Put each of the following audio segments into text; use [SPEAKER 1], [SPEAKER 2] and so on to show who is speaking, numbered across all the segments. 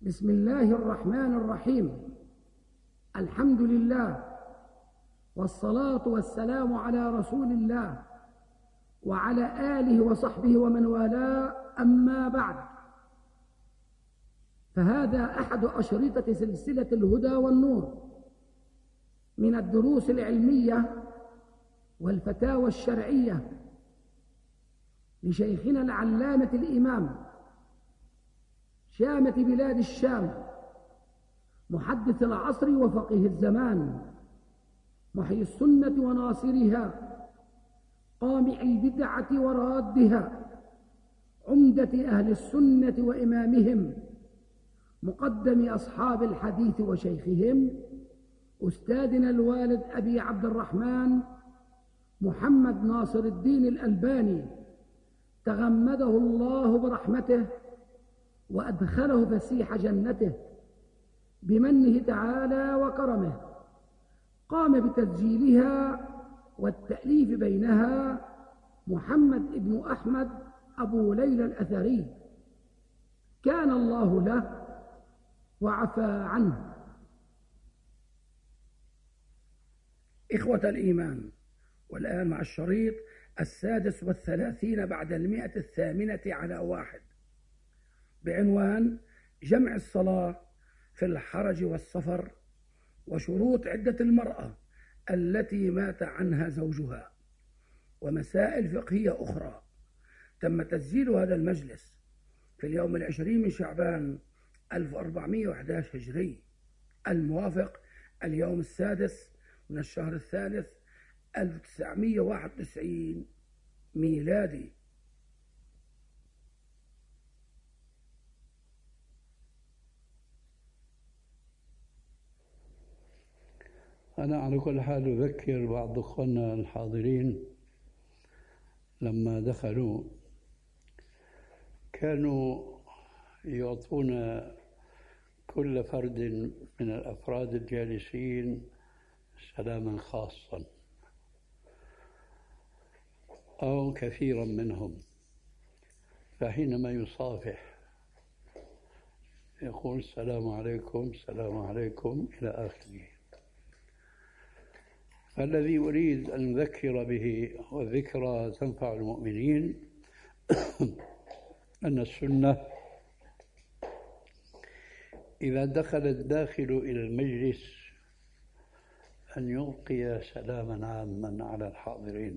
[SPEAKER 1] بسم الله الرحمن الرحيم. الحمد لله والصلاة والسلام على رسول الله وعلى آله وصحبه ومن والاه، أما بعد، فهذا أحد أشرطة سلسلة الهدى والنور من الدروس العلمية والفتاوى الشرعية لشيخنا العلامة الإمام شامة بلاد الشام، محدث العصر وفقيه الزمان، محيي السنة وناصرها، قامع البدعة ورادها، عمدة أهل السنة وإمامهم، مقدم أصحاب الحديث وشيخهم، أستاذنا الوالد أبي عبد الرحمن محمد ناصر الدين الألباني، تغمده الله برحمته وأدخله فسيح جنته بمنه تعالى وكرمه. قام بتسجيلها والتأليف بينها محمد بن أحمد أبو ليلى الأثري، كان الله له وعفى عنه. إخوة الإيمان، والآن مع الشريط 36 بعد 108 بعنوان جمع الصلاة في الحرج والسفر وشروط عدة المرأة التي مات عنها زوجها ومسائل فقهية أخرى. تم تسجيل هذا المجلس في اليوم 20 من شعبان 1411 هجري، الموافق اليوم 6 من الشهر الثالث 1991 ميلادي.
[SPEAKER 2] أنا على كل حال أذكر بعض أخواننا الحاضرين لما دخلوا كانوا يعطون كل فرد من الأفراد الجالسين سلاما خاصا أو كثيرا منهم، فحينما يصافح يقول السلام عليكم السلام عليكم إلى آخره. فالذي أريد أن أذكر به، والذكرى تنفع المؤمنين، أن السنة إذا دخل الداخل إلى المجلس أن يلقي سلاما عاما على الحاضرين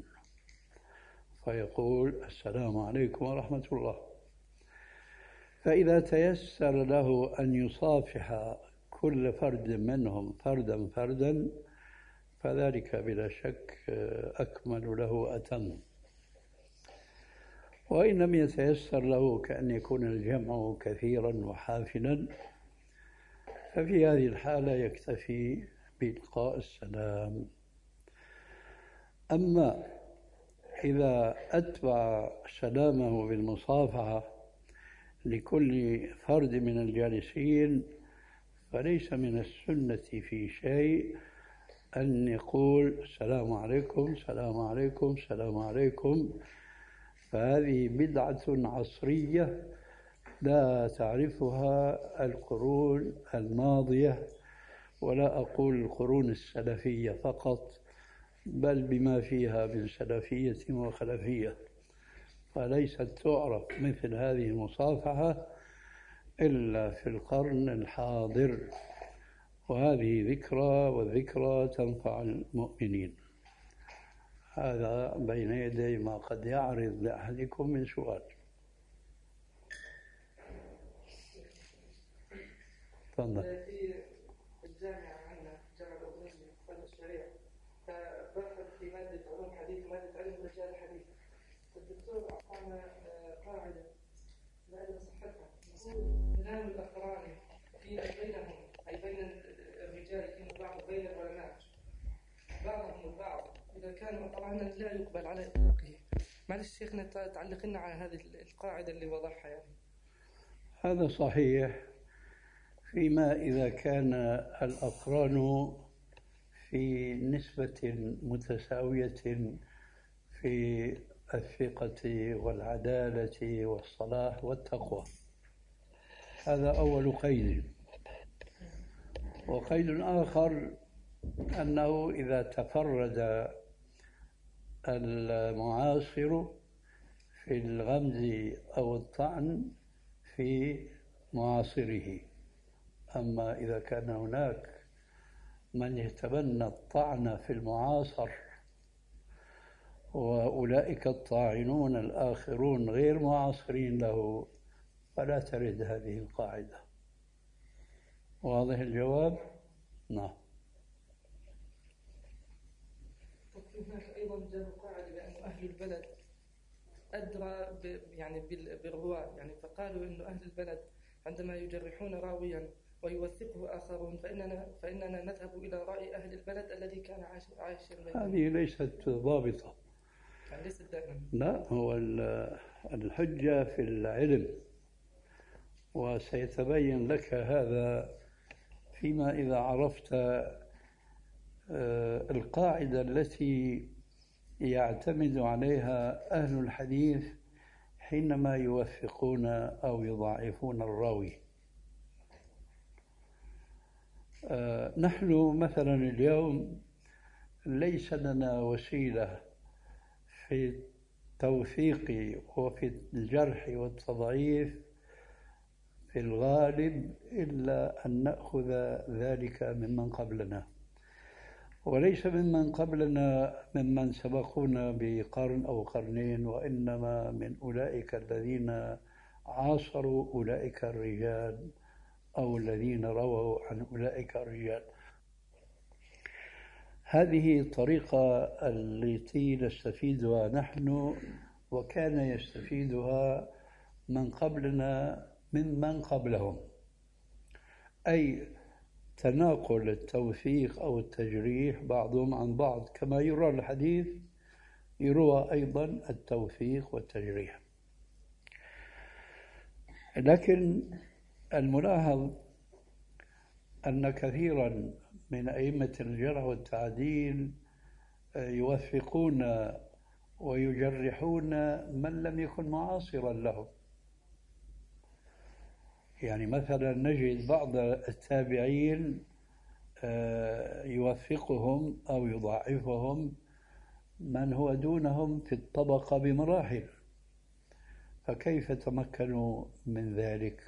[SPEAKER 2] فيقول السلام عليكم ورحمة الله. فإذا تيسر له أن يصافح كل فرد منهم فردا فردا فذلك بلا شك أكمل له وأتم. وإن لم يتيسر له كأن يكون الجمع كثيرا وحافلا ففي هذه الحالة يكتفي بإلقاء السلام. أما إذا أتبع سلامه بالمصافحة لكل فرد من الجالسين فليس من السنة في شيء أن يقول السلام عليكم السلام عليكم السلام عليكم، فهذه بدعة عصرية لا تعرفها القرون الماضية، ولا أقول القرون السلفية فقط بل بما فيها من سلفية وخلفية، فليست تعرف مثل هذه المصافحة إلا في القرن الحاضر، وهذه ذكرى والذكرى تنفع المؤمنين. هذا بين يدي ما قد يعرض لأحدكم من سؤال. تفضل.
[SPEAKER 3] في الجامعة عندنا جامعة أبو نجم قسم الشريعة، فبحث في مادة علوم حديث ومادة علم رجال الحديث. الدكتور أعطانا قاعدة لا أدري صحتها، يقول كلام الأقران فيما بينهم أي بين الرجال فيما بعض بين العلماء بعضهم البعض إذا كانوا أقرانا لا يقبل على إطلاقه. معلش شيخنا تعلق لنا على هذه القاعدة اللي وضعها يعني.
[SPEAKER 2] هذا صحيح فيما إذا كان الأقران في نسبة متساوية في الثقة والعدالة والصلاح والتقوى. هذا أول قيد. وقيد آخر أنه إذا تفرد المعاصر في الغمز أو الطعن في معاصره، أما إذا كان هناك من يتبنى الطعن في المعاصر وأولئك الطاعنون الآخرون غير معاصرين له فلا ترد هذه القاعدة. واضح الجواب؟ نعم.
[SPEAKER 3] هناك أيضا جاء قاعدة بأن أهل البلد أدرى بالرواة، يعني فقالوا أن أهل البلد عندما يجرحون راويا ويوثقه آخرون فإننا نذهب إلى رأي أهل البلد الذي كان عايشا بينهم.
[SPEAKER 2] هذه ليست ضابطة.
[SPEAKER 3] يعني ليست دائما.
[SPEAKER 2] لا، هو الحجة في العلم، وسيتبين لك هذا فيما إذا عرفت القاعدة التي يعتمد عليها أهل الحديث حينما يوثقون أو يضعفون الراوي. نحن مثلا اليوم ليس لنا وسيلة في التوثيق وفي الجرح والتضعيف في الغالب إلا أن نأخذ ذلك ممن قبلنا، وليس ممن قبلنا ممن سبقونا بقرن أو قرنين، وإنما من أولئك الذين عاصروا أولئك الرجال أو الذين رووا عن أولئك الرجال. هذه الطريقة التي نستفيدها نحن وكان يستفيدها من قبلنا ممن قبلهم، أي تناقل التوثيق أو التجريح بعضهم عن بعض، كما يروى الحديث يروى أيضا التوثيق والتجريح. لكن الملاحظ أن كثيرا من أئمة الجرح والتعديل يوثقون ويجرحون من لم يكن معاصرا لهم. يعني مثلا نجد بعض التابعين يوثقهم أو يضاعفهم من هو دونهم في الطبقة بمراحل، فكيف تمكنوا من ذلك؟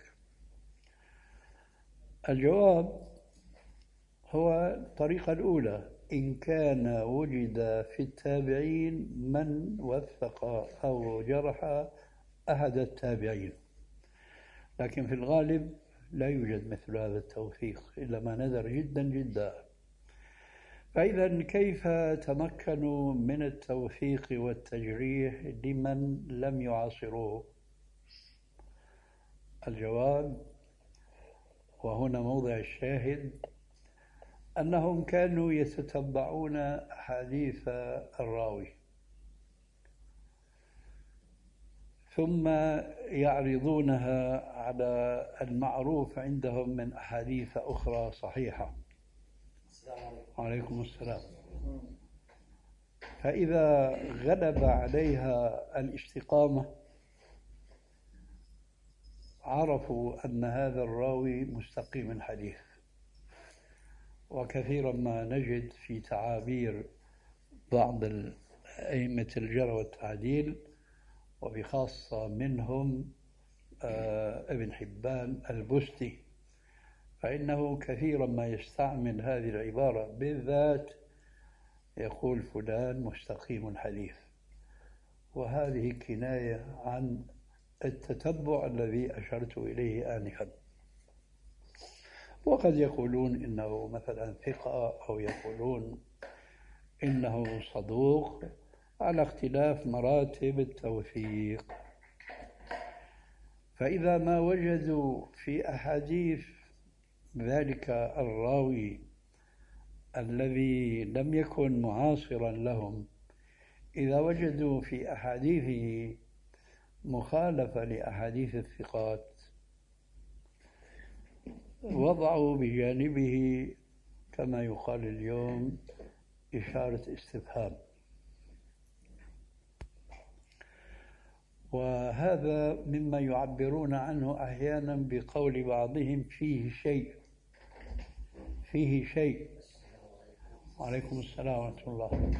[SPEAKER 2] الجواب هو الطريقة الأولى: إن كان وجد في التابعين من وثق أو جرح أحد التابعين، لكن في الغالب لا يوجد مثل هذا التوثيق إلا ما نذر جدا جدا. فإذا كيف تمكنوا من التوثيق والتجريح لمن لم يعاصروه؟ الجواب، وهنا موضع الشاهد، أنهم كانوا يتتبعون أحاديث الراوي ثم يعرضونها على المعروف عندهم من أحاديث أخرى صحيحة. وعليكم السلام. فإذا غلب عليها الاستقامة عرفوا أن هذا الراوي مستقيم الحديث. وكثيرا ما نجد في تعابير بعض أئمة الجرح والتعديل وبخاصة منهم ابن حبان البستي، فإنه كثيرا ما يستعمل هذه العبارة بالذات، يقول فلان مستقيم الحديث، وهذه كناية عن التتبع الذي أشرت إليه آنفا. وقد يقولون إنه مثلا ثقة أو يقولون إنه صدوق على اختلاف مراتب التوثيق. فإذا ما وجدوا في أحاديث ذلك الراوي الذي لم يكن معاصرا لهم، إذا وجدوا في أحاديثه مخالفة لأحاديث الثقات وضعوا بجانبه كما يقال اليوم إشارة استفهام. وهذا مما يعبرون عنه أحيانا بقول بعضهم فيه شيء. فيه شيء. وعليكم السلام ورحمة الله.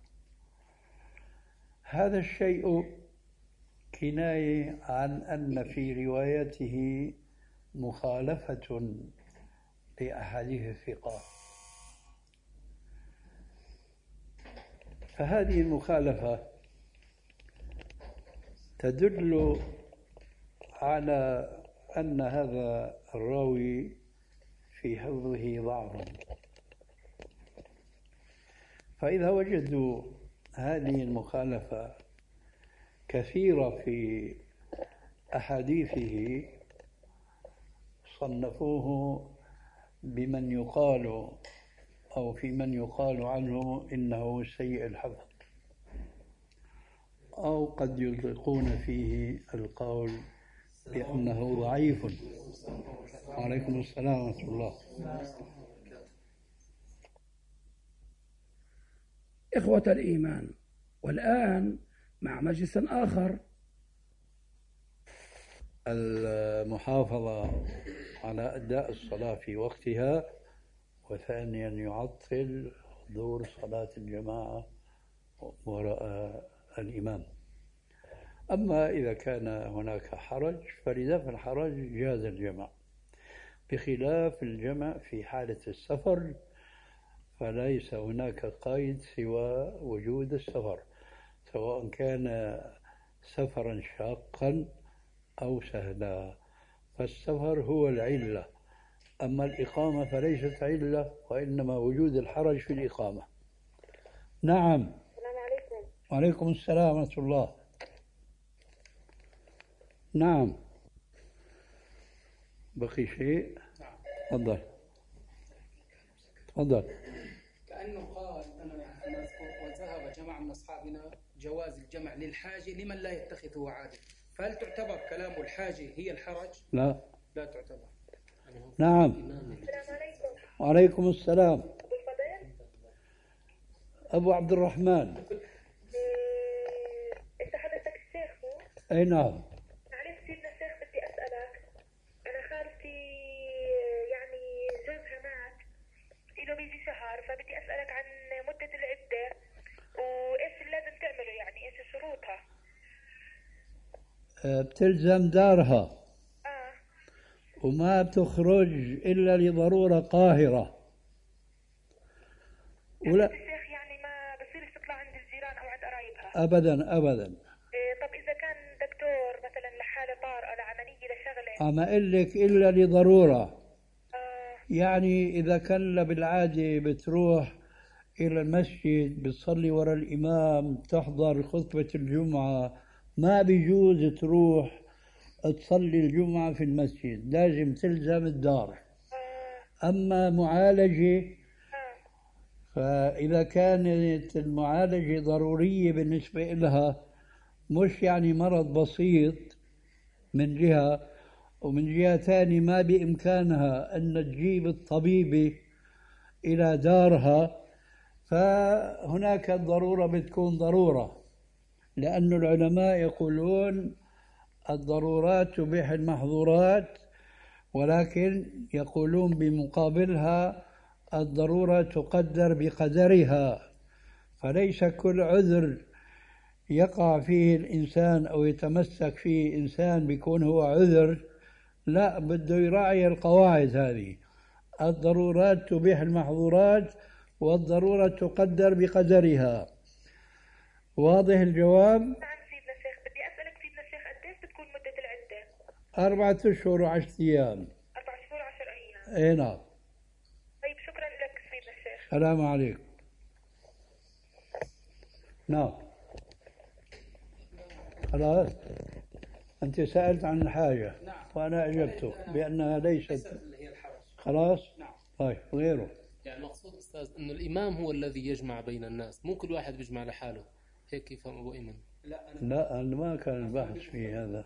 [SPEAKER 2] هذا الشيء كناية عن أن في روايته مخالفة لأحاديث الثقات، فهذه المخالفة تدل على أن هذا الراوي في حفظه ضعف. فإذا وجدوا هذه المخالفة كثيرة في أحاديثه صنفوه بمن يقال أو في من يقال عنه إنه سيء الحفظ، أو قد يطلقون فيه القول بأنه ضعيف. وعليكم السلام ورحمة الله.
[SPEAKER 1] إخوة الإيمان، والآن مع مجلس آخر.
[SPEAKER 2] المحافظة على أداء الصلاة في وقتها، وثانيا يعطل حضور صلاة الجماعة وراء الإمام. أما إذا كان هناك حرج فلدفع الحرج جاز الجمع، بخلاف الجمع في حالة السفر فليس هناك قيد سوى وجود السفر، سواء كان سفرا شاقا أو سهلا، فالسفر هو العلة، أما الإقامة فليست علة، وإنما وجود الحرج في الإقامة. نعم.
[SPEAKER 4] السلام عليكم.
[SPEAKER 2] وعليكم السلام ورحمة الله. نعم. بقي شيء؟
[SPEAKER 5] نعم.
[SPEAKER 2] تفضل تفضل.
[SPEAKER 5] كأنه قال أنا أذكر وذهب جماعة من أصحابنا جواز الجمع للحاجة لمن لا يتخذه عادة، فهل تعتبر كلام الحاجة هي الحرج؟
[SPEAKER 2] لا
[SPEAKER 5] لا تعتبر.
[SPEAKER 2] نعم.
[SPEAKER 4] السلام عليكم.
[SPEAKER 2] وعليكم السلام.
[SPEAKER 4] أبو الفضيل؟
[SPEAKER 2] أبو عبد الرحمن.
[SPEAKER 4] أنت حضرتك الشيخ مو؟
[SPEAKER 2] أي نعم.
[SPEAKER 4] معلش سيدنا الشيخ بدي أسألك، أنا خالتي يعني زوجها مات له بيجي شهر، فبدي أسألك عن مدة العدة وإيش اللي لازم تعمله، يعني إيش شروطها؟
[SPEAKER 2] بتلزم دارها وما بتخرج إلا لضرورة قاهرة.
[SPEAKER 4] ولا الشيخ يعني ما بصيرش تطلع عند الجيران أو عند قرايبها؟
[SPEAKER 2] أبدا أبدا.
[SPEAKER 4] طب إذا كان دكتور مثلا لحالة طارئة لعملية لشغلة؟
[SPEAKER 2] أما أقول لك إلا لضرورة. يعني إذا كان بالعادة بتروح إلى المسجد بتصلي وراء الإمام تحضر خطبة الجمعة، ما بيجوز تروح تصلي الجمعة في المسجد، لازم تلزم الدار. أما معالجة فإذا كانت المعالجة ضرورية بالنسبة لها، مش يعني مرض بسيط من جهة، ومن جهة ثانية ما بإمكانها أن تجيب الطبيبة إلى دارها، فهناك الضرورة بتكون ضرورة، لأن العلماء يقولون الضرورات تبيح المحظورات، ولكن يقولون بمقابلها الضرورة تقدر بقدرها، فليس كل عذر يقع فيه الإنسان أو يتمسك فيه إنسان بيكون هو عذر، لا، بده يراعي القواعد هذه. الضرورات تبيح المحظورات والضرورة تقدر بقدرها. واضح الجواب؟
[SPEAKER 4] نعم سيدنا الشيخ. بدي أسألك سيدنا الشيخ قديش بتكون مدة العدة؟
[SPEAKER 2] 4 أشهر و10 أيام.
[SPEAKER 4] 4 شهور 10 أيام.
[SPEAKER 2] اي نعم.
[SPEAKER 4] طيب شكرا لك سيدنا الشيخ.
[SPEAKER 2] السلام عليكم. نعم. خلاص أنت سألت عن الحاجة.
[SPEAKER 5] نعم.
[SPEAKER 2] وأنا أجبتك بأنها ليست
[SPEAKER 5] هي الحرج.
[SPEAKER 2] خلاص.
[SPEAKER 5] نعم.
[SPEAKER 2] طيب غيره.
[SPEAKER 6] يعني المقصود أستاذ أنه الإمام هو الذي يجمع بين الناس، مو كل واحد بيجمع لحاله، هيك يفهم أبو أيمن.
[SPEAKER 2] لا أنا ما كان البحث في هذا.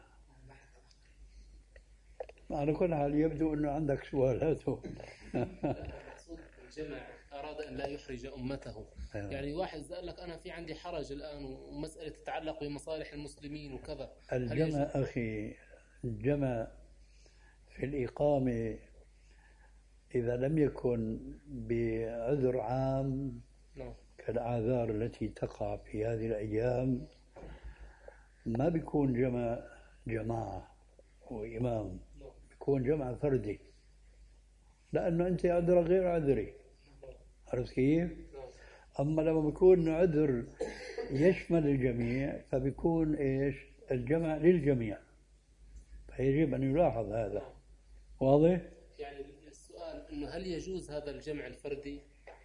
[SPEAKER 2] على كل حال يبدو أنه عندك سؤالاته.
[SPEAKER 6] المقصود الجمع أراد أن لا يحرج أمته. يعني واحد قال لك أنا في عندي حرج الآن ومسألة تتعلق بمصالح المسلمين وكذا.
[SPEAKER 2] الجمع أخي، الجمع في الإقامة إذا لم يكن بعذر عام كالأعذار التي تقع في هذه الأيام ما بيكون جماعة وإمام، بيكون جمع فردي، لأنه أنت عذرك غير عذري. عرفت كيف؟ أما لما بيكون عذر يشمل الجميع فبيكون إيش؟ الجمع للجميع، فيجب أن يلاحظ هذا. واضح؟
[SPEAKER 6] يعني السؤال إنه هل يجوز هذا الجمع الفردي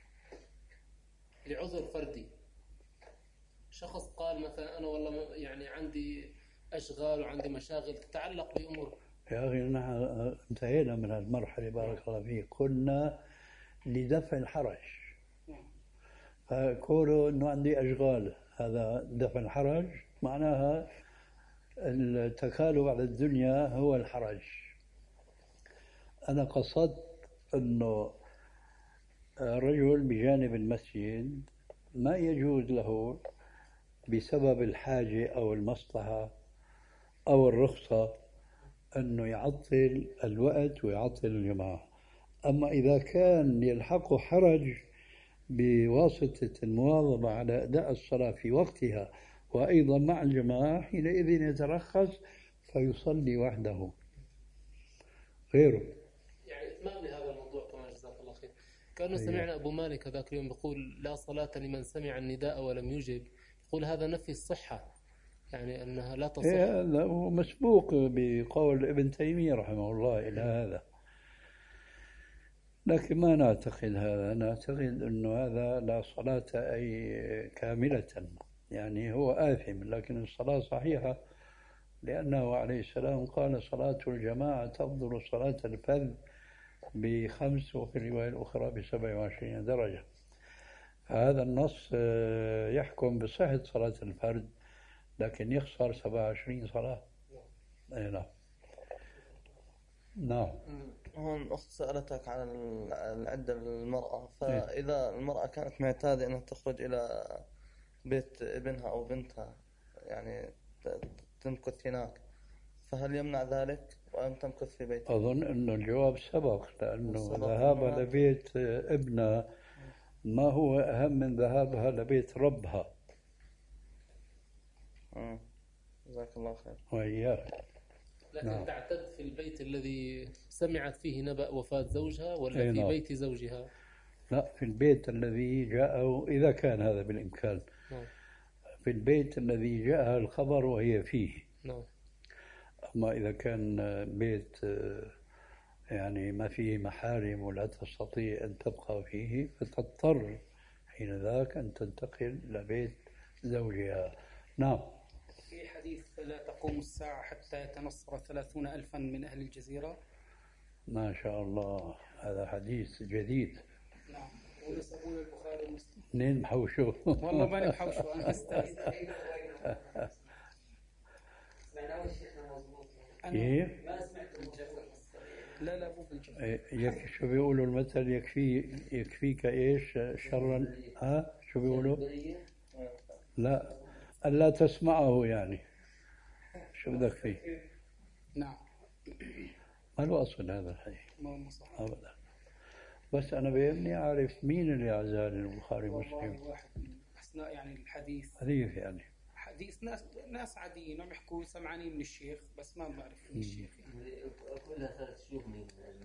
[SPEAKER 6] لعذر فردي؟ شخص قال مثلا أنا والله يعني عندي أشغال وعندي مشاغل تتعلق بأمور.
[SPEAKER 2] يا أخي نحن انتهينا من المرحلة بارك الله فيك، كنا لدفع الحرج، فكونه أنه عندي أشغال هذا دفع الحرج، معناها التكالب على الدنيا هو الحرج. أنا قصدت أنه رجل بجانب المسجد ما يجوز له بسبب الحاجة أو المصلحة أو الرخصة أنه يعطل الوقت ويعطل الجماعة. أما إذا كان يلحقه حرج بواسطة المواظبة على أداء الصلاة في وقتها وأيضا مع الجماعة، حينئذ يترخص فيصلي وحده غيره.
[SPEAKER 6] يعني إتمام لهذا الموضوع كمان جزاك الله خير، كأنه سمعنا أبو مالك ذاك اليوم يقول لا صلاة لمن سمع النداء ولم يجب، يقول هذا نفي الصحة، يعني أنها لا تصح.
[SPEAKER 2] هذا هو مسبوق بقول ابن تيمية رحمه الله إلى هذا، لكن ما نعتقد هذا. نعتقد أنه هذا لا صلاة أي كاملة، يعني هو آثم لكن الصلاة صحيحة، لأنه عليه السلام قال صلاة الجماعة تفضل صلاة الفذ ب5 وفي الرواية الأخرى ب27 درجة. هذا النص يحكم بصحة صلاة الفرد لكن يخسر 27 صلاة. نعم. نعم.
[SPEAKER 7] هون أخت سألتك عن العدة للمرأة، فإذا المرأة كانت معتادة أنها تخرج إلى بيت ابنها أو بنتها يعني تمكث هناك، فهل يمنع ذلك وأن تمكث في بيتها؟
[SPEAKER 2] أظن أنه الجواب سبق، لأنه ذهابها لبيت ابنها ما هو أهم من ذهابها لبيت ربها.
[SPEAKER 7] جزاك الله خير.
[SPEAKER 2] وإياك.
[SPEAKER 6] لكن نعم. تعتد في البيت الذي سمعت فيه نبأ وفاة زوجها ولا في بيت زوجها؟
[SPEAKER 2] لا، في البيت الذي جاءه إذا كان هذا بالإمكان.
[SPEAKER 6] نعم.
[SPEAKER 2] في البيت الذي جاء الخبر وهي فيه.
[SPEAKER 6] نعم.
[SPEAKER 2] أما إذا كان بيت يعني ما فيه محارم ولا تستطيع أن تبقى فيه فتضطر حين ذاك أن تنتقل لبيت زوجها. نعم.
[SPEAKER 5] في حديث لا تقوم الساعة حتى يتنصر 30,000 من أهل الجزيرة.
[SPEAKER 2] ما شاء الله، هذا حديث جديد.
[SPEAKER 5] نعم. ونسبون البخاري ومسلم.
[SPEAKER 2] منين محوشه؟
[SPEAKER 5] والله ماني محوشه، أنا أستاذ.
[SPEAKER 2] كيف؟
[SPEAKER 5] ما سمعت بالجفر. لا مو
[SPEAKER 2] بالجفر. شو بيقولوا المثل؟ يكفيك إيش شرا؟ شو بيقولوا؟ لا، ألا تسمعه يعني. شو بدك فيه؟
[SPEAKER 5] نعم.
[SPEAKER 2] ما له أصل هذا الحديث.
[SPEAKER 5] ما صح.
[SPEAKER 2] أبدا. بس أنا بيهمني أعرف مين اللي عزال البخاري ومسلم.
[SPEAKER 5] واحد من أثناء يعني الحديث.
[SPEAKER 2] حديث يعني.
[SPEAKER 5] حديث ناس عاديين عم يحكوا سمعانين من الشيخ بس ما بعرف من الشيخ يعني.
[SPEAKER 8] كلها ثلاث شيوخ من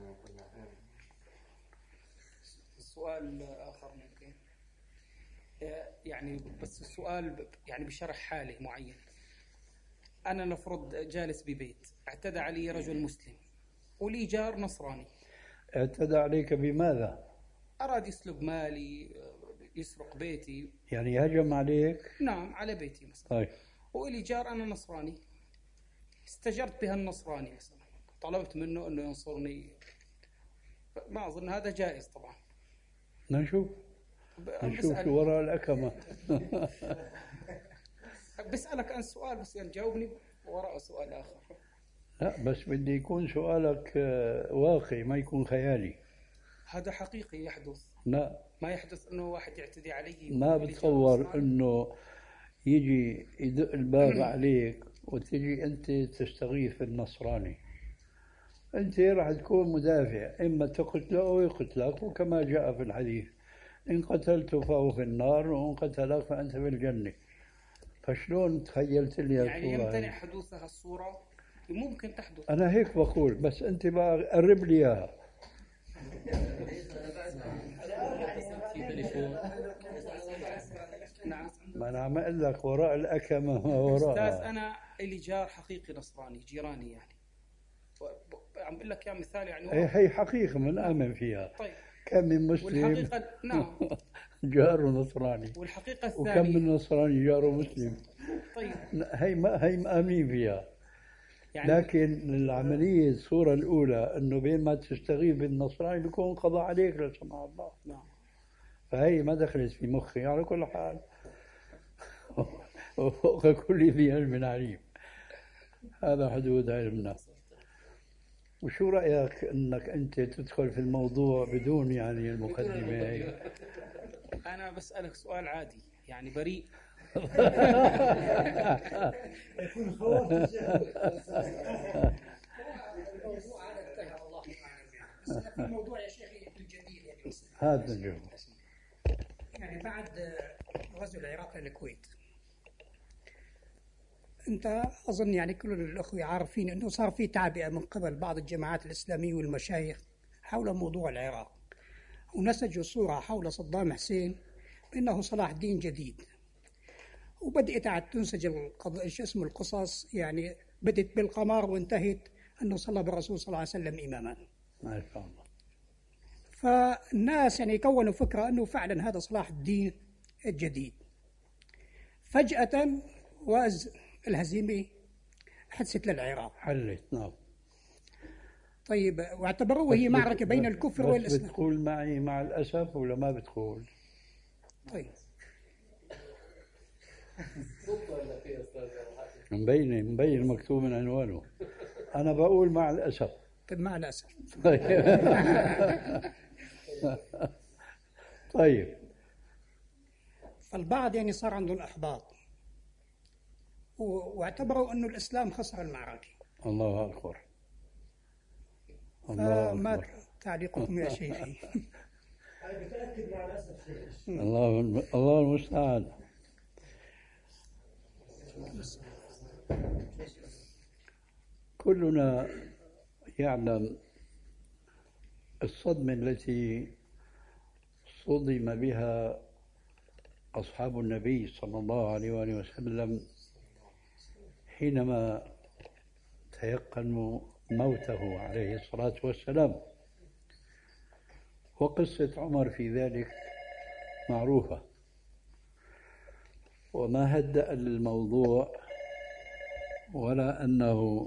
[SPEAKER 5] السؤال آخر ممكن يعني، بس السؤال يعني بشرح حالة معين. أنا نفرض جالس ببيت اعتدى علي رجل مسلم ولي جار نصراني.
[SPEAKER 2] اعتدى عليك بماذا؟
[SPEAKER 5] أراد يسلب مالي، يسرق بيتي.
[SPEAKER 2] يعني هجم عليك؟
[SPEAKER 5] نعم، على بيتي مثلا.
[SPEAKER 2] طيب.
[SPEAKER 5] وإلي جار أنا نصراني، استجرت بها النصراني مثلا، طلبت منه أنه ينصرني، ما أظن هذا جائز طبعا.
[SPEAKER 2] نشوف شو وراء الأكمة.
[SPEAKER 5] بسألك عن سؤال بس يعني جاوبني وراء سؤال آخر.
[SPEAKER 2] لا بس بدي يكون سؤالك واقعي ما يكون خيالي.
[SPEAKER 5] هذا حقيقي يحدث.
[SPEAKER 2] لا،
[SPEAKER 5] ما يحدث أنه واحد يعتدي عليه
[SPEAKER 2] ما بتصور أنه يجي يدق الباب عليك وتجي أنت تستغيث النصراني، أنت راح تكون مدافع، إما تقتله أو يقتلك، وكما جاء في الحديث إن قتلته فهو في النار وإن قتلك فأنت في الجنة. فشلون تخيلت لي
[SPEAKER 5] يعني
[SPEAKER 2] الصورة
[SPEAKER 5] يمتنع
[SPEAKER 2] هاي؟
[SPEAKER 5] حدوث هالصورة؟ ممكن تحدث.
[SPEAKER 2] أنا هيك بقول، بس أنت بقى قرب لي إياها.
[SPEAKER 5] نعم.
[SPEAKER 2] ما أنا عم أقول لك وراء الأكمة ما
[SPEAKER 5] أستاذ
[SPEAKER 2] وراءها.
[SPEAKER 5] أنا إلي جار حقيقي نصراني، جيراني يعني. عم بقول لك يا مثال يعني.
[SPEAKER 2] هي حقيقة من آمن فيها.
[SPEAKER 5] طيب.
[SPEAKER 2] كم من مسلم
[SPEAKER 5] والحقيقة نعم.
[SPEAKER 2] جاره نصراني،
[SPEAKER 5] والحقيقة
[SPEAKER 2] وكم
[SPEAKER 5] الثانية.
[SPEAKER 2] من نصراني جاره مسلم.
[SPEAKER 5] طيب.
[SPEAKER 2] هي مآمنين فيها.
[SPEAKER 5] يعني
[SPEAKER 2] لكن العملية الصورة الأولى أنه بين ما تستغيث بالنصراني بيكون قضاء عليك لا سمح الله.
[SPEAKER 5] نعم.
[SPEAKER 2] فهي ما دخلت في مخي على كل حال. وفوق كل ذي علم عليم. هذا حدود علمنا. وشو رأيك أنك أنت تدخل في الموضوع بدون يعني المقدمة هي؟
[SPEAKER 5] أنا بسألك سؤال عادي يعني بريء.
[SPEAKER 9] يكون خوف في موضوع يا شيخي الجديد يعني
[SPEAKER 2] هذا الجو.
[SPEAKER 9] يعني بعد غزو العراق للكويت، أنت أظن يعني كل الأخوة عارفين أنه صار في تعبئة من قبل بعض الجماعات الإسلامية والمشايخ حول موضوع العراق، ونسجوا صورة حول صدام حسين بأنه صلاح الدين جديد، وبدأت عاد تنسج القصص، يعني بدت بالقمار وانتهت أنه صلى بالرسول صلى الله عليه وسلم إماما.
[SPEAKER 2] ما شاء الله.
[SPEAKER 9] فالناس يعني كونوا فكرة أنه فعلا هذا صلاح الدين الجديد. فجأة الهزيمة حدثت للعراق.
[SPEAKER 2] حلت. نعم.
[SPEAKER 9] طيب، واعتبروه هي معركة بين الكفر والإسلام.
[SPEAKER 2] بتقول معي مع الأسف ولا ما بتقول؟
[SPEAKER 9] طيب.
[SPEAKER 2] مبين مكتوب من عنوانه. أنا بقول مع الأسف.
[SPEAKER 9] طيب مع الأسف.
[SPEAKER 2] طيب.
[SPEAKER 9] فالبعض يعني صار عندهم إحباط واعتبروا أنه الإسلام خسر المعركة.
[SPEAKER 2] الله أكبر. الله
[SPEAKER 9] فما
[SPEAKER 2] أكبر.
[SPEAKER 9] تعليقكم يا شيخي؟
[SPEAKER 2] الله المستعان. كلنا يعلم الصدمة التي صدم بها أصحاب النبي صلى الله عليه وآله وسلم حينما تيقنوا موته عليه الصلاة والسلام. وقصة عمر في ذلك معروفة، وما هدأ الموضوع ولا أنه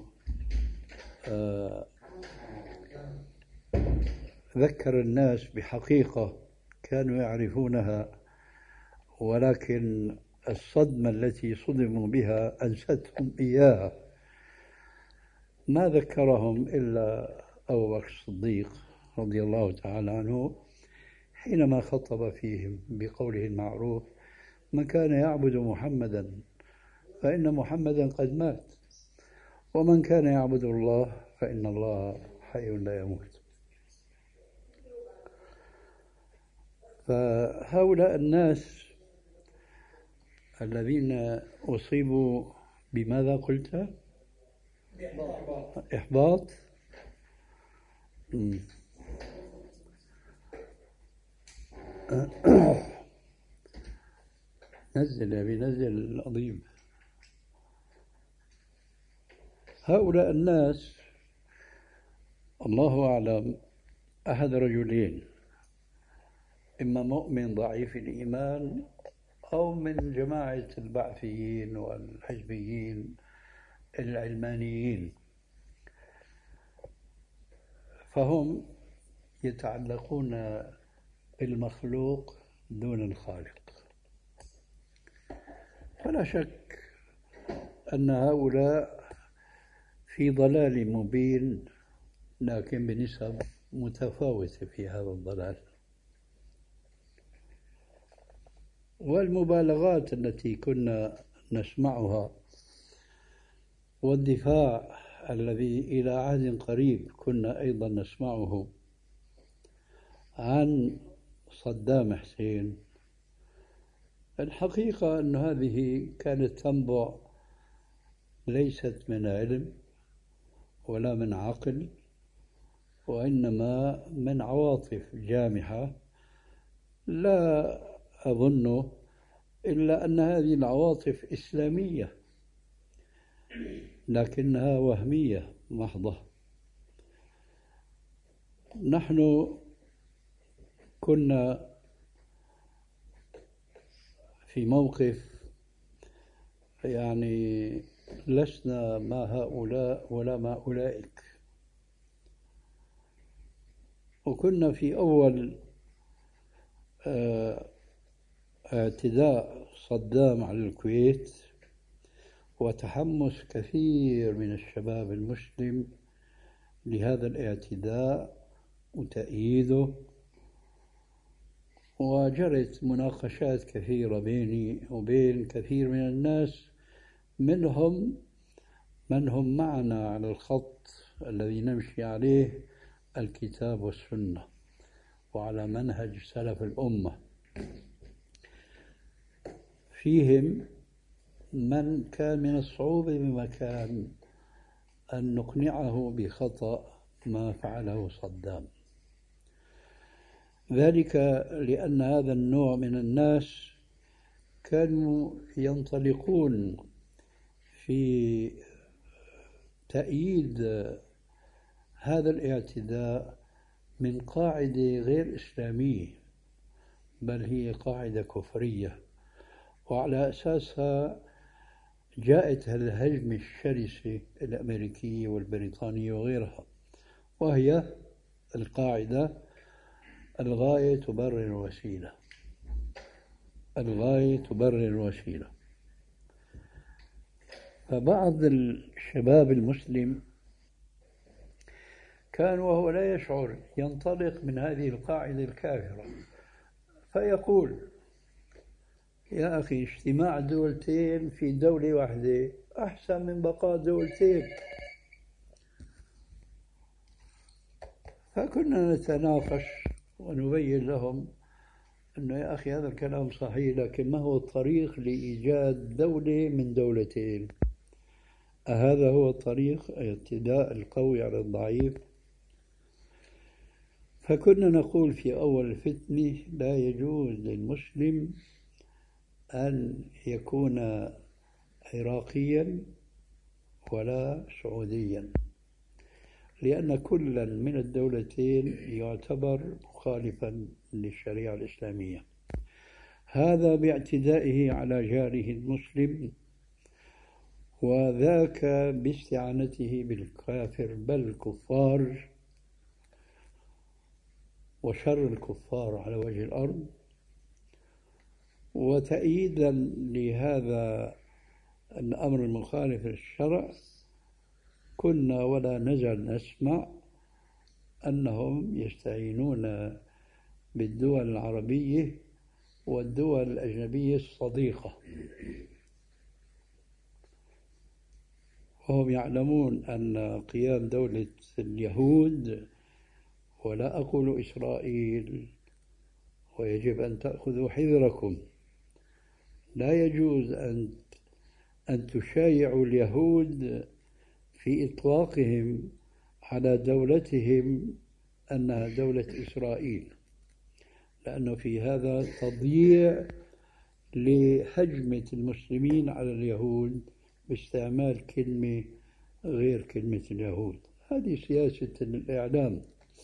[SPEAKER 2] ذكر الناس بحقيقة كانوا يعرفونها، ولكن الصدمة التي صدموا بها أنستهم إياها. ما ذكرهم إلا أبو بكر الصديق رضي الله تعالى عنه حينما خطب فيهم بقوله المعروف: من كان يعبد محمدا فإن محمدا قد مات، ومن كان يعبد الله فإن الله حي لا يموت. فهؤلاء الناس الذين أصيبوا بماذا قلت؟ إحباط. نزل العظيم. هؤلاء الناس الله أعلم أحد رجلين: إما مؤمن ضعيف الإيمان أو من جماعة البعثيين والحزبيين العلمانيين، فهم يتعلقون بالمخلوق دون الخالق. فلا شك أن هؤلاء في ضلال مبين، لكن بنسب متفاوتة في هذا الضلال. والمبالغات التي كنا نسمعها والدفاع الذي إلى عهد قريب كنا أيضا نسمعه عن صدام حسين، الحقيقة أن هذه كانت تنبع ليست من علم ولا من عقل، وإنما من عواطف جامحة. لا أظن إلا أن هذه العواطف إسلامية لكنها وهمية محضة. نحن كنا في موقف يعني لسنا مع هؤلاء ولا مع أولئك، وكنا في أول اعتداء صدام على الكويت وتحمس كثير من الشباب المسلم لهذا الاعتداء وتأييده، وجرت مناقشات كثيرة بيني وبين كثير من الناس، منهم من هم معنا على الخط الذي نمشي عليه الكتاب والسنة وعلى منهج سلف الأمة. فيهم من كان من الصعوبة بمكان أن نقنعه بخطأ ما فعله صدام، ذلك لأن هذا النوع من الناس كانوا ينطلقون في تأييد هذا الاعتداء من قاعدة غير إسلامية، بل هي قاعدة كفرية، وعلى أساسها جاءت الهجمة الشرسة الأمريكية والبريطانية وغيرها، وهي القاعدة الغاية تبرر الوسيلة. الغاية تبرر الوسيلة. فبعض الشباب المسلم كان وهو لا يشعر ينطلق من هذه القاعدة الكافرة فيقول: يا أخي، اجتماع دولتين في دولة واحدة أحسن من بقاء دولتين. فكنا نتناقش ونبين لهم أنه يا أخي هذا الكلام صحيح، لكن ما هو الطريق لإيجاد دولة من دولتين؟ أهذا هو الطريق، الاعتداء القوي على الضعيف؟ فكنا نقول في أول الفتنة: لا يجوز للمسلم أن يكون عراقيا ولا سعوديا، لأن كلا من الدولتين يعتبر مخالفا للشريعة الإسلامية، هذا باعتدائه على جاره المسلم، وذاك باستعانته بالكافر بل الكفار وشر الكفار على وجه الأرض. وتأييدا لهذا الأمر المخالف للشرع كنا ولا نزال نسمع أنهم يستعينون بالدول العربية والدول الأجنبية الصديقة، وهم يعلمون أن قيام دولة اليهود، ولا أقول إسرائيل، ويجب أن تأخذوا حذركم، لا يجوز أن تشايعوا اليهود في إطلاقهم على دولتهم أنها دولة إسرائيل، لأنه في هذا تضييع لهجمة المسلمين على اليهود باستعمال كلمة غير كلمة اليهود. هذه سياسة الإعلام.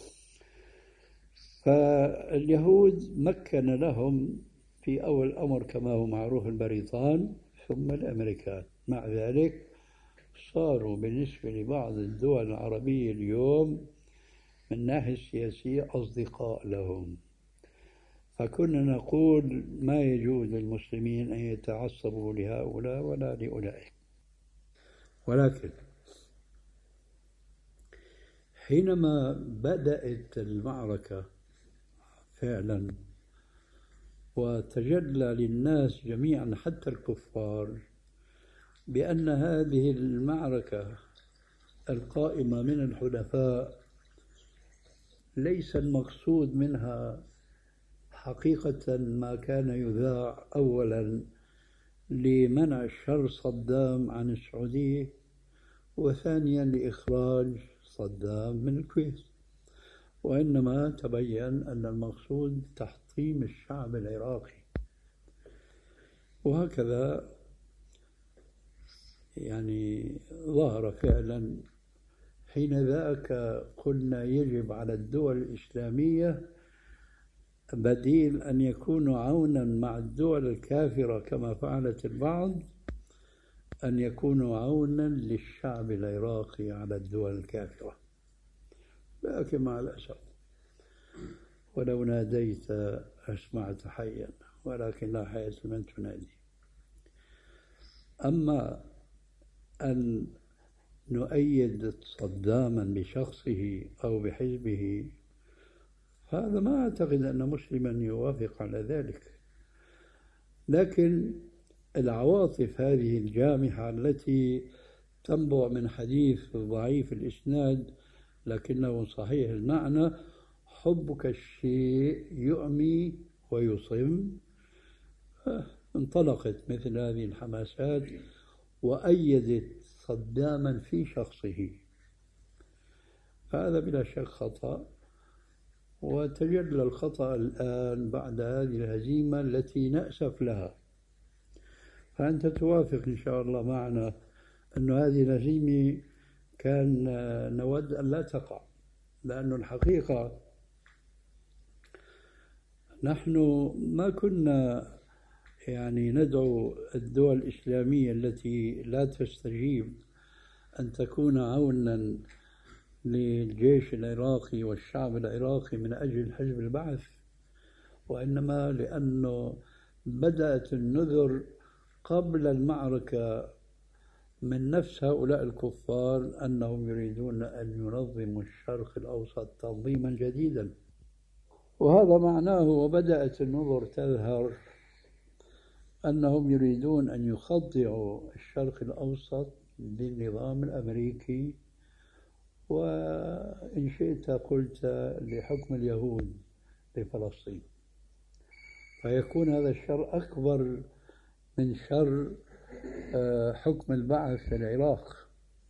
[SPEAKER 2] فاليهود مكن لهم في أول الأمر كما هو معروف البريطان ثم الأمريكان، مع ذلك صاروا بالنسبة لبعض الدول العربية اليوم من الناحية السياسية أصدقاء لهم. فكنا نقول ما يجوز للمسلمين أن يتعصبوا لهؤلاء ولا لأولئك، ولكن حينما بدأت المعركة فعلا وتجلى للناس جميعا حتى الكفار بأن هذه المعركة القائمة من الحلفاء ليس المقصود منها حقيقة ما كان يذاع أولا لمنع شر صدام عن السعودية، وثانيا لإخراج صدام من الكويت، وإنما تبين أن المقصود تحطيم الشعب العراقي. وهكذا يعني ظهر فعلا. حين ذاك قلنا يجب على الدول الإسلامية بديل أن يكونوا عونا مع الدول الكافرة كما فعلت البعض، أن يكونوا عونا للشعب العراقي على الدول الكافرة. لكن مع الأسف ولو ناديت أسمعت حيا، ولكن لا حياة لمن تنادي. أما أن نؤيد صداما بشخصه أو بحزبه، هذا ما أعتقد أن مسلما يوافق على ذلك. لكن العواطف هذه الجامحة التي تنبع من حديث ضعيف الإسناد لكنه صحيح المعنى، حبك الشيء يعمي ويصم، انطلقت مثل هذه الحماسات وأيدت صداما في شخصه. هذا بلا شك خطأ، وتجلى الخطأ الآن بعد هذه الهزيمة التي نأسف لها. فأنت توافق إن شاء الله معنا أن هذه الهزيمة كان نود أن لا تقع، لأن الحقيقة نحن ما كنا يعني ندعو الدول الإسلامية التي لا تستجيب أن تكون عونا للجيش العراقي والشعب العراقي من أجل حزب البعث، وإنما لأنه بدأت النذر قبل المعركة من نفس هؤلاء الكفار أنهم يريدون أن ينظموا الشرق الأوسط تنظيما جديدا، وهذا معناه وبدأت النذر تظهر أنهم يريدون أن يخضعوا الشرق الأوسط للنظام الأمريكي، وإن شئت قلت لحكم اليهود لفلسطين، فيكون هذا الشر أكبر من شر حكم البعث في العراق.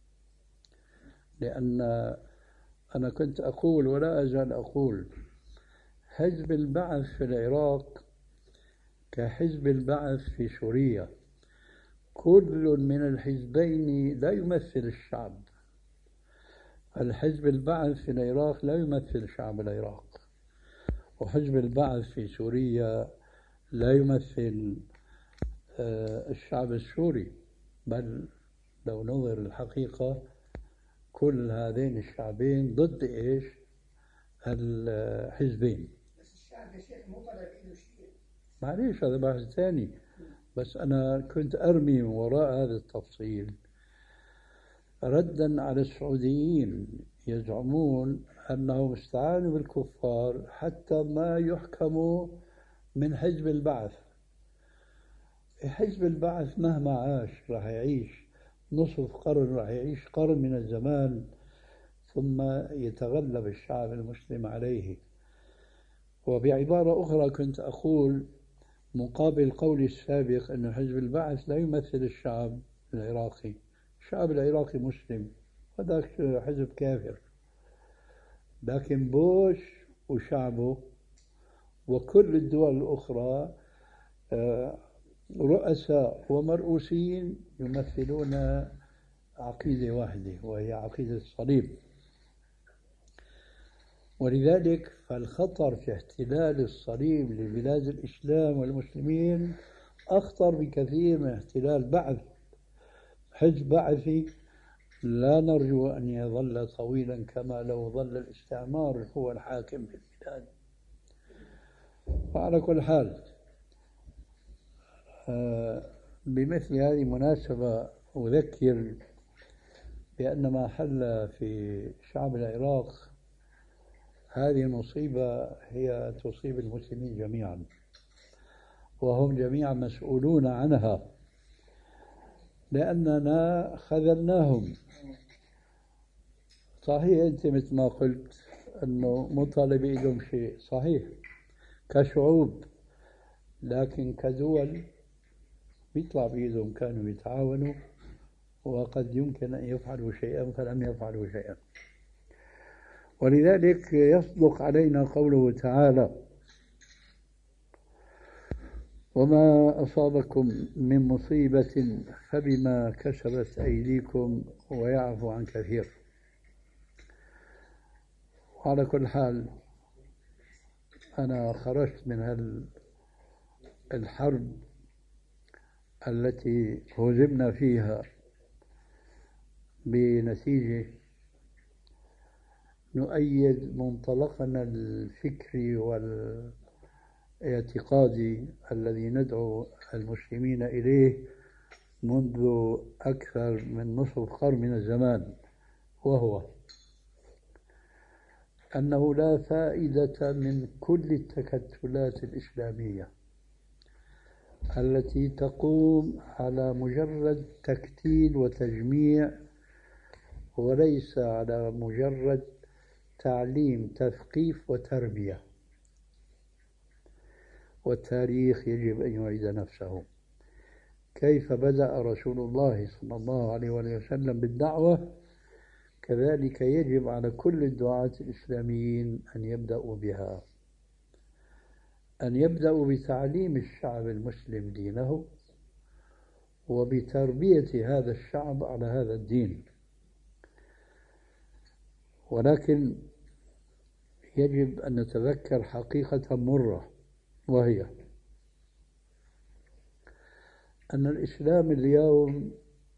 [SPEAKER 2] لأن أنا كنت أقول ولا أزال أقول حزب البعث في العراق كحزب البعث في سوريا، كل من الحزبين لا يمثل الشعب. الحزب البعث في العراق لا يمثل شعب العراق، وحزب البعث في سوريا لا يمثل الشعب السوري، بل لو نظر الحقيقة كل هذين الشعبين ضد إيش؟ الحزبين.
[SPEAKER 9] بس الشعب يا شيخ مو طلع بإيده شيء.
[SPEAKER 2] معليش هذا بحث ثاني، بس أنا كنت أرمي من وراء هذا التفصيل ردا على السعوديين يزعمون أنهم استعانوا بالكفار حتى ما يحكموا من حزب البعث. حزب البعث مهما عاش راح يعيش نصف قرن، راح يعيش قرن من الزمان، ثم يتغلب الشعب المسلم عليه. وبعبارة أخرى كنت أقول مقابل قولي السابق أن حزب البعث لا يمثل الشعب العراقي، الشعب العراقي مسلم، هذا حزب كافر، لكن بوش وشعبه وكل الدول الأخرى رؤساء ومرؤوسين يمثلون عقيدة واحدة وهي عقيدة الصليب. ولذلك فالخطر في احتلال الصليب لبلاد الإسلام والمسلمين أخطر بكثير من احتلال بعث حزب بعثي لا نرجو أن يظل طويلا كما لو ظل الاستعمار هو الحاكم في البلاد. وعلى كل حال بمثل هذه المناسبة أذكر بأن ما حل في شعب العراق هذه المصيبة هي تصيب المسلمين جميعا، وهم جميعا مسؤولون عنها، لأننا خذلناهم. صحيح أنت مثل ما قلت أنه مو طالب إيدهم شيء، صحيح كشعوب، لكن كدول بيطلع بإيدهم، كانوا يتعاونوا وقد يمكن أن يفعلوا شيئا فلم يفعلوا شيئا. ولذلك يصدق علينا قوله تعالى: وما أصابكم من مصيبة فبما كسبت أيديكم ويعفو عن كثير. وعلى كل حال أنا خرجت من الحرب التي هزمنا فيها بنتيجة نؤيد منطلقنا الفكري والاعتقادي الذي ندعو المسلمين إليه منذ أكثر من نصف قرن من الزمان، وهو أنه لا فائدة من كل التكتلات الإسلامية التي تقوم على مجرد تكتيل وتجميع، وليس على مجرد تعليم، تثقيف وتربية. والتاريخ يجب أن يعيد نفسه. كيف بدأ رسول الله صلى الله عليه وسلم بالدعوة، كذلك يجب على كل الدعاة الإسلاميين أن يبدأوا بها، أن يبدأوا بتعليم الشعب المسلم دينه وبتربية هذا الشعب على هذا الدين. ولكن يجب أن نتذكر حقيقة مرة، وهي أن الإسلام اليوم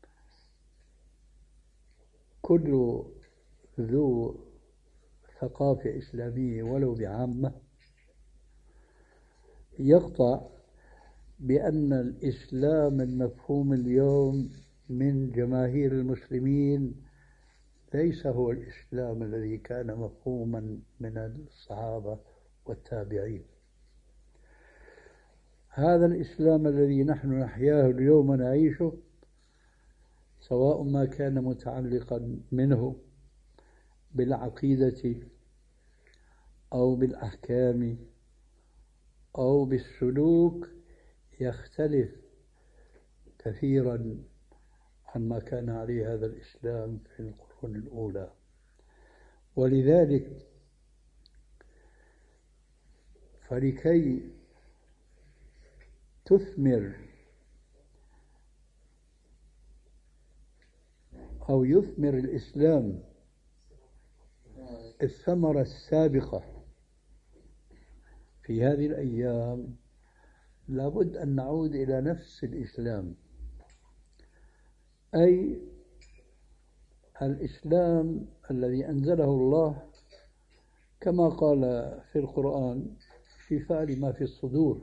[SPEAKER 2] كل ذو ثقافة إسلامية ولو بعامة يقطع بأن الإسلام المفهوم اليوم من جماهير المسلمين ليس هو الإسلام الذي كان مفهوما من الصحابة والتابعين. هذا الإسلام الذي نحن نحياه اليوم ونعيشه، سواء ما كان متعلقا منه بالعقيدة أو بالأحكام أو بالسلوك، يختلف كثيرا عما كان عليه هذا الإسلام في القرون الأولى. ولذلك فلكي تثمر أو يثمر الإسلام الثمرة السابقة في هذه الأيام، لابد أن نعود إلى نفس الإسلام، أي الإسلام الذي أنزله الله كما قال في القرآن: شفاء لما في الصدور،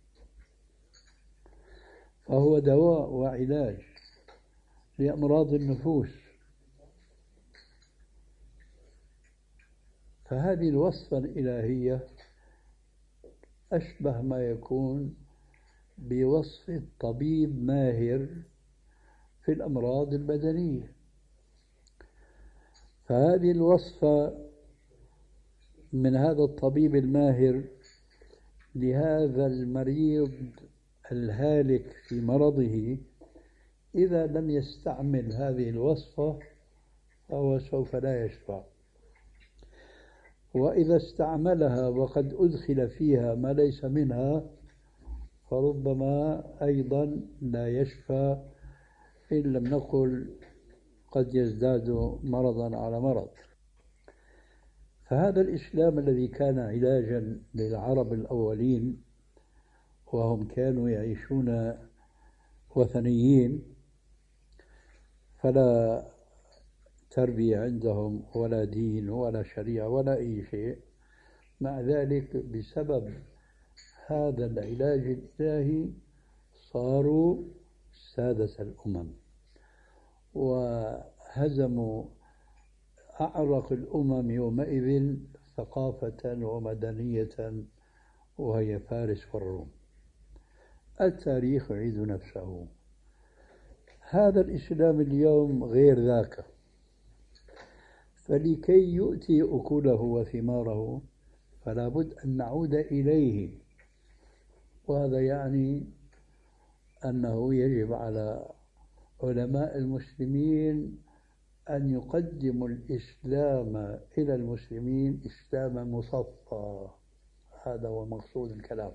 [SPEAKER 2] فهو دواء وعلاج لأمراض النفوس. فهذه الوصفة الإلهية أشبه ما يكون بوصفة طبيب ماهر في الأمراض البدنية. فهذه الوصفة من هذا الطبيب الماهر لهذا المريض الهالك في مرضه، إذا لم يستعمل هذه الوصفة فهو سوف لا يشفع، وإذا استعملها وقد أدخل فيها ما ليس منها فربما أيضا لا يشفى، إن لم نقل قد يزداد مرضا على مرض. فهذا الإسلام الذي كان علاجا للعرب الأولين، وهم كانوا يعيشون وثنيين، فلا تربية عندهم ولا دين ولا شريعة ولا أي شيء، مع ذلك بسبب هذا العلاج الإلهي صاروا سادة الأمم وهزموا أعرق الأمم يومئذ ثقافة ومدنية، وهي فارس والروم. التاريخ يعيد نفسه. هذا الإسلام اليوم غير ذاك، فلكي يؤتي أكله وثماره فلا بد أن نعود إليه. وهذا يعني أنه يجب على علماء المسلمين أن يقدموا الإسلام إلى المسلمين إسلاما مصفى. هذا هو مقصود الكلام،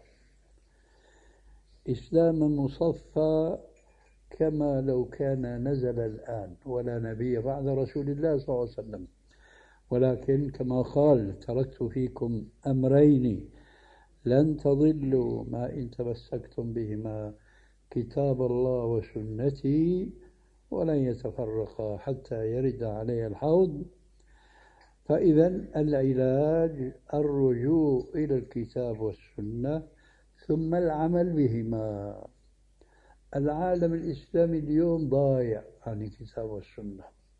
[SPEAKER 2] إسلاما مصفى كما لو كان نزل الآن، ولا نبي بعد رسول الله صلى الله عليه وسلم. ولكن كما قال: تركت فيكم أمرين لن تضلوا ما إن تمسكتم بهما، كتاب الله وسنتي، ولن يتفرقا حتى يرد علي الحوض. فإذا العلاج الرجوع إلى الكتاب والسنة ثم العمل بهما. العالم الإسلامي اليوم ضايع عن الكتاب والسنة،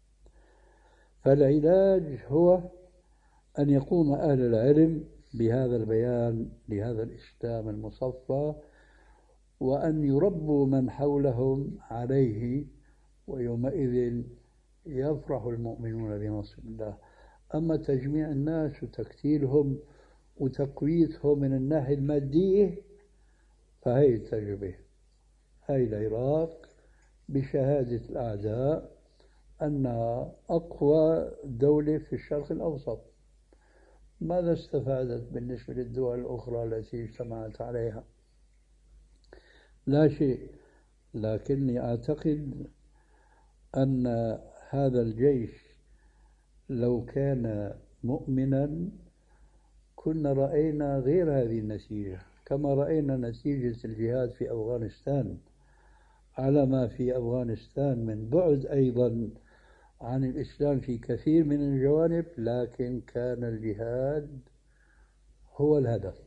[SPEAKER 2] فالعلاج هو أن يقوم أهل العلم بهذا البيان لهذا الإسلام المصفى، وأن يربوا من حولهم عليه، ويومئذ يفرح المؤمنون بنصر الله. أما تجميع الناس وتكتيلهم وتقويتهم من الناحية المادية، فهي التجربة، هاي العراق بشهادة الأعداء أنها أقوى دولة في الشرق الأوسط. ماذا استفادت بالنسبة للدول الأخرى التي اجتمعت عليها؟ لا شيء. لكني أعتقد أن هذا الجيش لو كان مؤمنا كنا رأينا غير هذه النتيجة، كما رأينا نتيجة الجهاد في أفغانستان، على ما في أفغانستان من بعد أيضا عن الإسلام في كثير من الجوانب، لكن كان الجهاد هو الهدف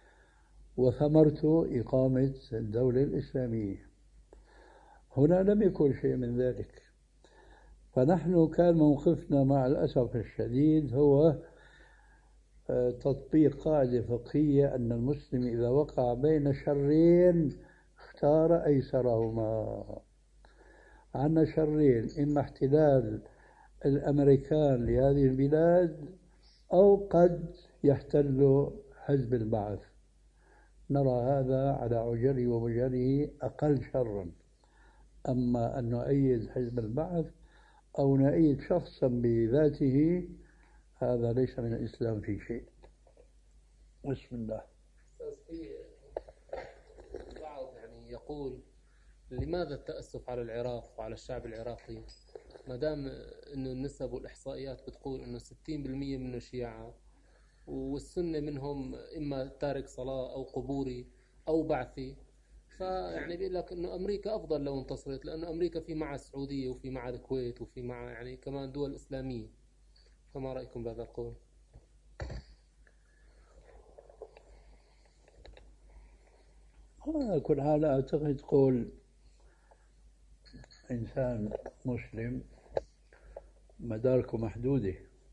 [SPEAKER 2] وثمرته إقامة الدولة الإسلامية. هنا لم يكن شيء من ذلك، فنحن كان موقفنا مع الأسف الشديد هو تطبيق قاعدة فقهية أن المسلم إذا وقع بين شرين اختار أيسرهما. عندنا شرين: إما احتلال الأمريكان لهذه البلاد، أو قد يحتل حزب البعث. نرى هذا على عجله ومجله أقل شرا. أما أن نؤيد حزب البعث أو نؤيد شخصا بذاته، هذا ليس من الإسلام في شيء. بسم الله.
[SPEAKER 6] في بعض يقول: لماذا التأسف على العراق وعلى الشعب العراقي ما دام إنه النسب والإحصائيات بتقول إنه 60% منه شيعة، والسنة منهم إما تارك صلاة أو قبوري أو بعثي. فيعني بيقول لك إنه أمريكا أفضل لو انتصرت، لأنه أمريكا في مع السعودية وفي مع الكويت وفي مع كمان دول إسلامية. فما رأيكم بهذا القول؟
[SPEAKER 2] على كل حال أعتقد قول إنسان مسلم مداركه محدودة.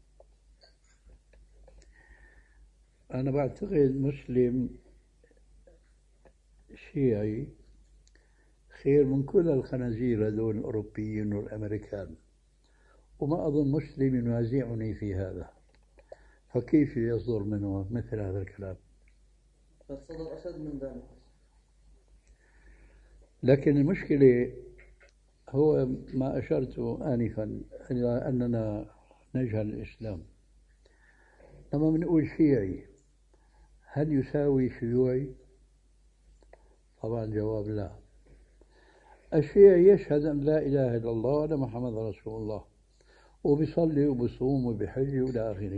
[SPEAKER 2] أنا بعتقد مسلم شيعي خير من كل الخنازير هذول الأوروبيين والأمريكان، وما أظن مسلم ينازعني في هذا. فكيف يصدر منه مثل هذا الكلام؟
[SPEAKER 7] فالصدر أشد من ذلك.
[SPEAKER 2] لكن المشكلة هو ما أشرت آنفا إلى أننا نجهل الإسلام. لما بنقول شيعي هل يساوي شيوعي؟ طبعا جواب لا. الشيعي يشهد أن لا إله إلا الله وأن محمد رسول الله، وبيصلي وبصوم وبحج وإلى آخره.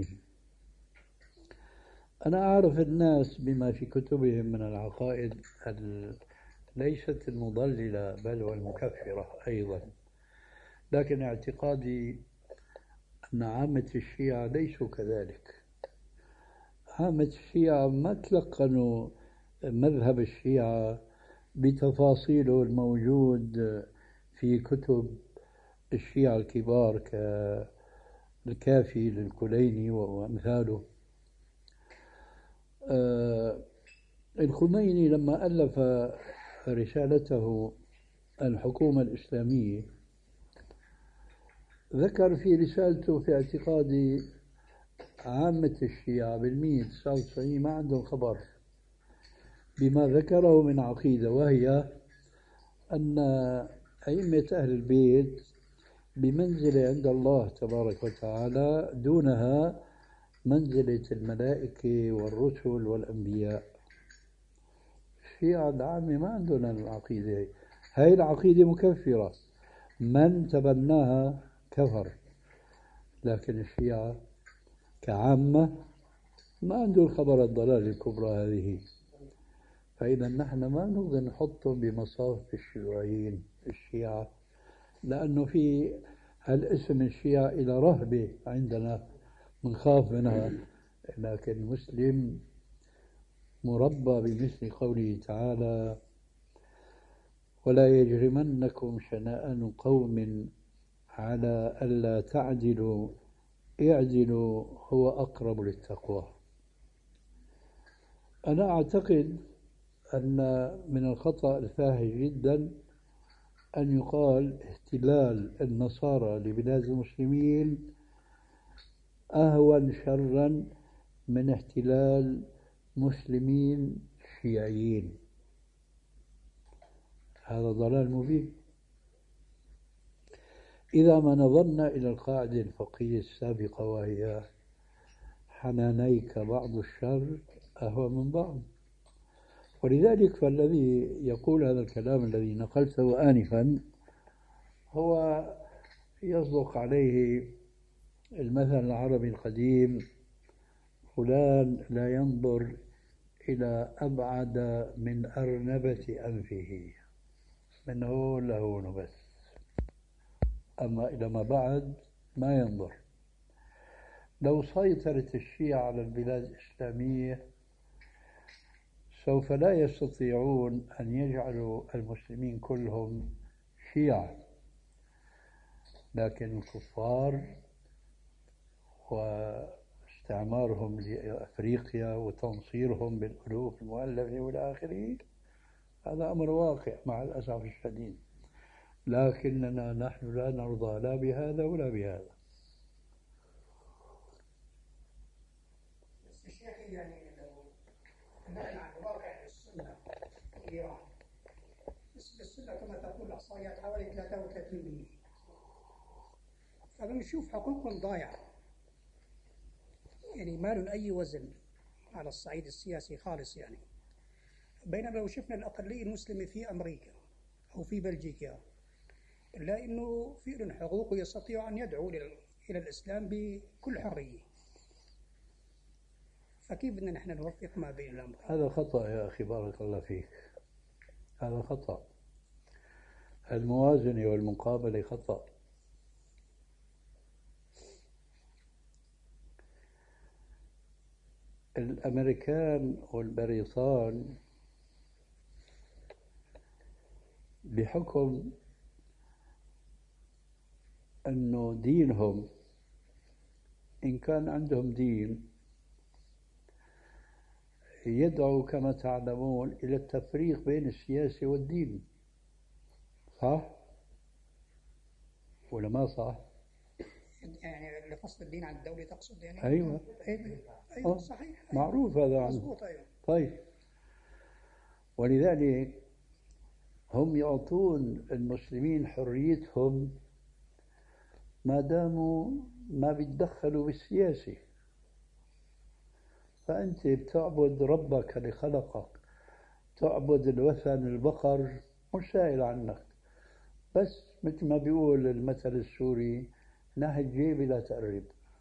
[SPEAKER 2] أنا أعرف الناس بما في كتبهم من العقائد ليست المضللة بل والمكفرة أيضا، لكن اعتقادي أن عامة الشيعة ليسوا كذلك. عامة الشيعة ما تلقنوا مذهب الشيعة بتفاصيله الموجود في كتب الشيعة الكبار كالكافي للكليني وأمثاله. الخميني لما ألف رسالته الحكومة الإسلامية، ذكر في رسالته في اعتقادي عامة الشيعة بالمية 99 ما عندهم خبر بما ذكره من عقيدة، وهي أن أئمة أهل البيت بمنزلة عند الله تبارك وتعالى دونها منزلة الملائكة والرسل والأنبياء. الشيعة العامة ما عندهم العقيدة هاي العقيدة مكفرة، من تبناها كفر، لكن الشيعة كعامة ما عنده الخبر الضلال الكبرى هذه. فإذا نحن ما نقدر نحطهم بمصاف الشيوعيين الشيعة، لأنه في هالاسم الشيعة إلى رهبة عندنا منخاف منها، لكن المسلم مربى بمثل قوله تعالى: ولا يجرمنكم شنآن قوم على ألا تعدلوا اعدلوا هو أقرب للتقوى. أنا أعتقد أن من الخطأ الفاحش جدا أن يقال احتلال النصارى لبلاد المسلمين أهون شرا من احتلال مسلمين شيعيين. هذا ضلال مبين. إذا ما نظرنا إلى القاعدة الفقهية السابقة، وهي حنانيك بعض الشر أهون من بعض، ولذلك فالذي يقول هذا الكلام الذي نقلته آنفا هو يصدق عليه المثل العربي القديم: فلان لا ينظر إلى أبعد من أرنبة أنفه، من هون لهون بس، أما إلى ما بعد ما ينظر. لو سيطرت الشيعة على البلاد الإسلامية سوف لا يستطيعون أن يجعلوا المسلمين كلهم شيعة، لكن الكفار واستعمارهم لأفريقيا وتنصيرهم بالألوف المؤلفة والى آخره هذا أمر واقع مع الأسف الشديد، لكننا نحن لا نرضى لا بهذا ولا بهذا.
[SPEAKER 9] بس الشيخ يعني لو نحن عن واقع السنة في إيران، السنة كما تقول الإحصائيات حوالي 33%، فبنشوف حقوقهم ضايعة، يعني ما لهم أي وزن على الصعيد السياسي خالص يعني. بينما لو شفنا الأقلية المسلمة في أمريكا أو في بلجيكا إلا أنه في لهم حقوق ويستطيعوا أن يدعوا إلى الإسلام بكل حرية، فكيف بدنا نحن نوفق ما بين الأمر؟
[SPEAKER 2] هذا خطأ يا أخي بارك الله فيك، هذا خطأ. الموازنة والمقابلة خطأ. الأمريكان والبريطان بحكم أنه دينهم، إن كان عندهم دين، يدعو كما تعلمون إلى التفريق بين السياسة والدين، صح؟ ولا ما صح؟
[SPEAKER 9] يعني لفصل الدين عن الدولة تقصد يعني؟
[SPEAKER 2] أيوة
[SPEAKER 9] أيوة صحيح،
[SPEAKER 2] معروف هذا عنه.
[SPEAKER 9] مضبوط. أيوة.
[SPEAKER 2] طيب، ولذلك هم يعطون المسلمين حريتهم ما داموا ما بيتدخلوا بالسياسة. فأنت بتعبد ربك اللي خلقك، تعبد الوثن البقر، مش سائل عنك، بس مثل ما بيقول المثل السوري: ناحية جيبي لا تقرب.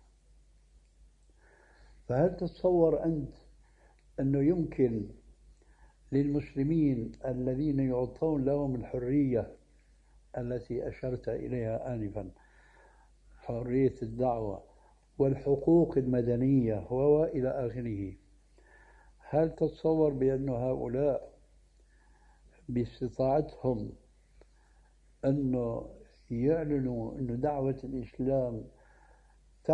[SPEAKER 2] فهل تتصور أنت أنه يمكن للمسلمين الذين يعطون لهم الحرية التي أشرت إليها آنفا، حرية الدعوة والحقوق المدنية وإلى آخره، هل تتصور بأن هؤلاء باستطاعتهم أنه يعلنوا أن دعوة الإسلام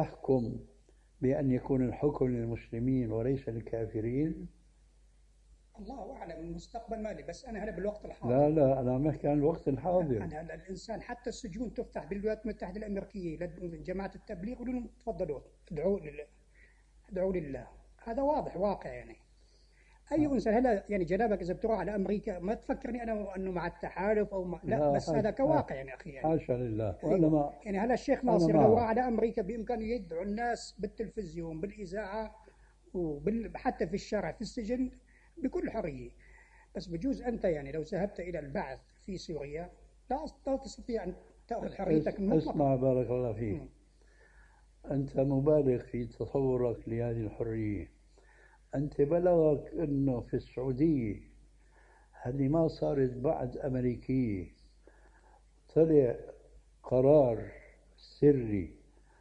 [SPEAKER 2] تحكم بأن يكون الحكم للمسلمين وليس للكافرين؟
[SPEAKER 9] الله أعلم المستقبل مالي، بس أنا هلا بالوقت الحاضر.
[SPEAKER 2] لا لا، أنا بحكي عن الوقت الحاضر.
[SPEAKER 9] أنا هلا الإنسان حتى السجون تفتح بالولايات المتحدة الأمريكية لجماعة التبليغ، يقولوا لهم تفضلوا ادعوا لله. هذا واضح واقع يعني. أي إنسان هلا يعني جنابك إذا بتروح على أمريكا ما تفكرني أنا أنه مع التحالف أو لا بس هذا كواقع يعني أخي يعني.
[SPEAKER 2] حاشا لله.
[SPEAKER 9] أيوة. يعني هلا الشيخ ناصر لو راح على أمريكا بإمكانه يدعو الناس بالتلفزيون بالإذاعة وحتى في الشارع في السجن بكل حرية. بس بجوز أنت يعني لو ذهبت إلى البعث في سوريا لا تستطيع أن تأخذ حريتك المطلقة.
[SPEAKER 2] اسمع بارك الله فيك. أنت مبالغ في تصورك لهذه الحرية. أنت بلغك أنه في السعودية هذه ما صارت بعد أمريكية، طلع قرار سري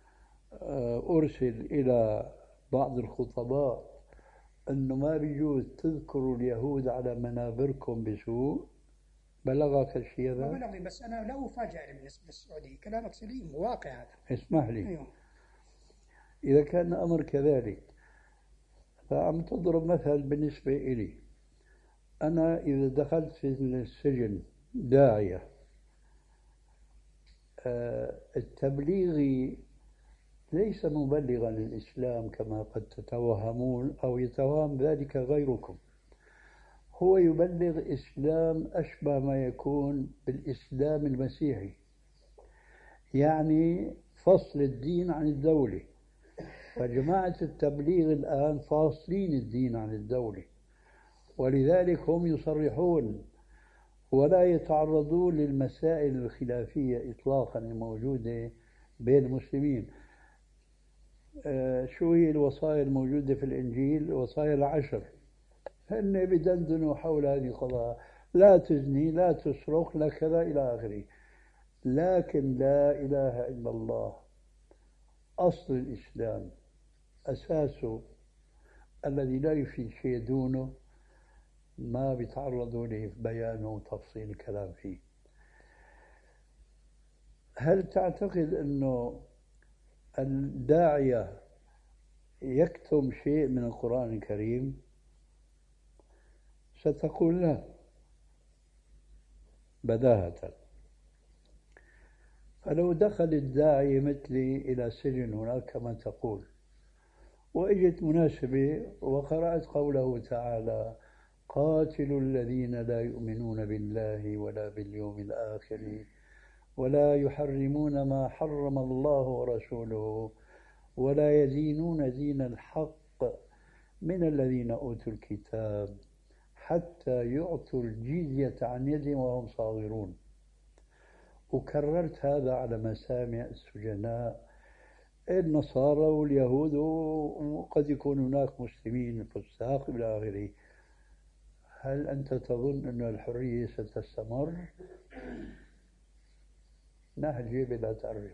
[SPEAKER 2] أرسل إلى بعض الخطباء أنه ما بيجوز تذكروا اليهود على منابركم بسوء. بلغك الشيء هذا؟
[SPEAKER 9] ما بلغني، بس أنا لا أفاجأ بالنسبة للسعودية. كلامك سليم وواقع هذا.
[SPEAKER 2] اسمح لي.
[SPEAKER 9] أيوه.
[SPEAKER 2] إذا كان الأمر كذلك فعم تضرب مثل بالنسبة إلي. أنا إذا دخلت في السجن داعية، التبليغي ليس مبلغا للإسلام كما قد تتوهمون أو يتوهم ذلك غيركم. هو يبلغ إسلام أشبه ما يكون بالإسلام المسيحي، يعني فصل الدين عن الدولة. فجماعة التبليغ الآن فاصلين الدين عن الدولة، ولذلك هم يصرحون ولا يتعرضون للمسائل الخلافية إطلاقا الموجودة بين المسلمين. شو هي الوصايا الموجودة في الإنجيل؟ وصايا العشر. هن بدندنوا حول هذه القضايا، لا تزني، لا تسرق، لا كذا إلى آخره. لكن لا إله إلا الله أصل الإسلام أساسه الذي لا يفيد شيء دونه ما بيتعرضوا له بيانه وتفصيل الكلام فيه. هل تعتقد أنه الداعية يكتم شيء من القرآن الكريم؟ ستقول لا بداهة. فلو دخل الداعي مثلي إلى سجن هناك كما تقول، وإجت مناسبة وقرأت قوله تعالى: قاتلوا الذين لا يؤمنون بالله ولا باليوم الآخر ولا يحرمون ما حرم الله ورسوله ولا يدينون دين الحق من الذين أوتوا الكتاب حتى يعطوا الجزية عن يد وهم صاغرون. وكررت هذا على مسامع السجناء النصارى واليهود، وقد يكون هناك مسلمين فساق إلى آخره. هل أنت تظن أن الحرية ستستمر؟ نهجة بلا تعرف.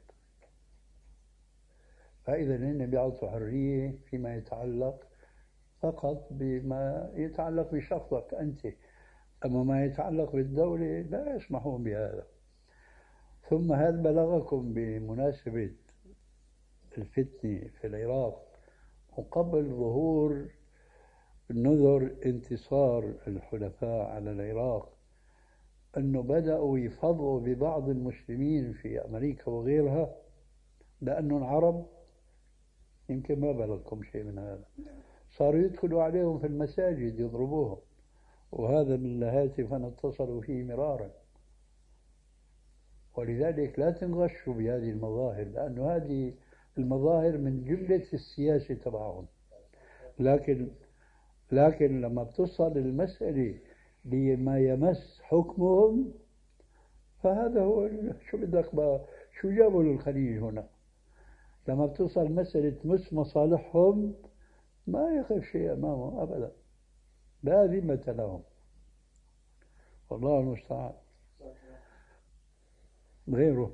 [SPEAKER 2] فإذا هن بيعطوا حرية فيما يتعلق فقط بما يتعلق بشخصك أنت، أما ما يتعلق بالدولة لا يسمحون بهذا. ثم هل بلغكم بمناسبة الفتنة في العراق وقبل ظهور نذر انتصار الحلفاء على العراق أنه بدأوا يفضوا ببعض المسلمين في أمريكا وغيرها لأنهم عرب؟ يمكن ما بلغكم شيء من هذا. صاروا يدخلوا عليهم في المساجد يضربوهم، وهذا من الهاتف أنا اتصلوا فيه مرارا. ولذلك لا تنغشوا بهذه المظاهر، لأن هذه المظاهر من جملة السياسة تبعهم. لكن لما بتصل المسألة لما يمس حكمهم فهذا هو. شو بدك بقى؟ شو جابوا للخليج هنا؟ لما بتصل مسألة تمس مصالحهم ما يخف شيء أمامهم أبدا، لا ذمة لهم. والله المستعان. غيره.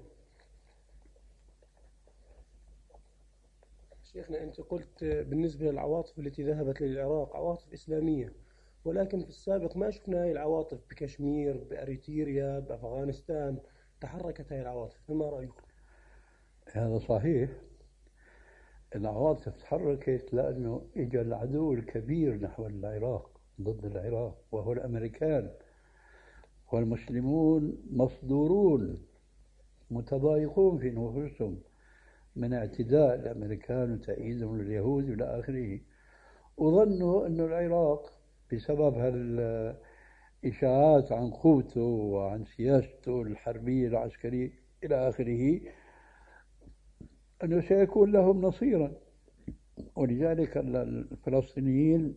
[SPEAKER 10] شيخنا أنت قلت بالنسبة للعواطف التي ذهبت للعراق عواطف إسلامية، ولكن في السابق ما شفنا هاي العواطف بكشمير، بأريتريا، بأفغانستان تحركت هاي العواطف، فما رأيكم؟
[SPEAKER 2] هذا صحيح. العواطف تحركت لأنه إجا العدو الكبير نحو العراق ضد العراق، وهو الأمريكان، والمسلمون مصدورون متضايقون في نفوسهم من اعتداء الأمريكان وتأييدهم لليهود إلى آخره، وظنوا أن العراق بسبب الإشاعات عن قوته وعن سياسته الحربية العسكرية إلى آخره أنه سيكون لهم نصيرا. ولذلك الفلسطينيين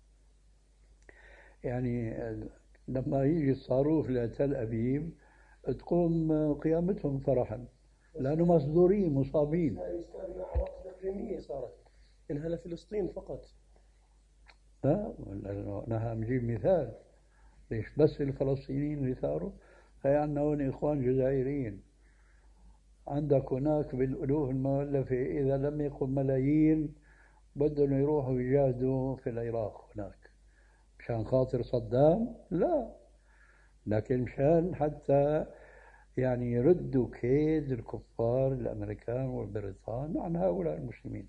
[SPEAKER 2] يعني لما يجي الصاروخ لتل أبيب تقوم قيامتهم فرحا لأنه مصدورين مصابين.
[SPEAKER 10] هاي كان عواقب إقليمية صارت إنها لفلسطين فقط.
[SPEAKER 2] لا، أنا نجيب مثال. ليش بس الفلسطينيين اللي ثاروا؟ هي عندنا هون إخوان جزائريين، عندك هناك بالألوف المؤلفة إذا لم يكن ملايين بدهم يروحوا يجاهدوا في العراق هناك مشان خاطر صدام؟ لا، لكن مشان حتى يعني يردوا كيد الكفار الأمريكان والبريطان عن هؤلاء المسلمين.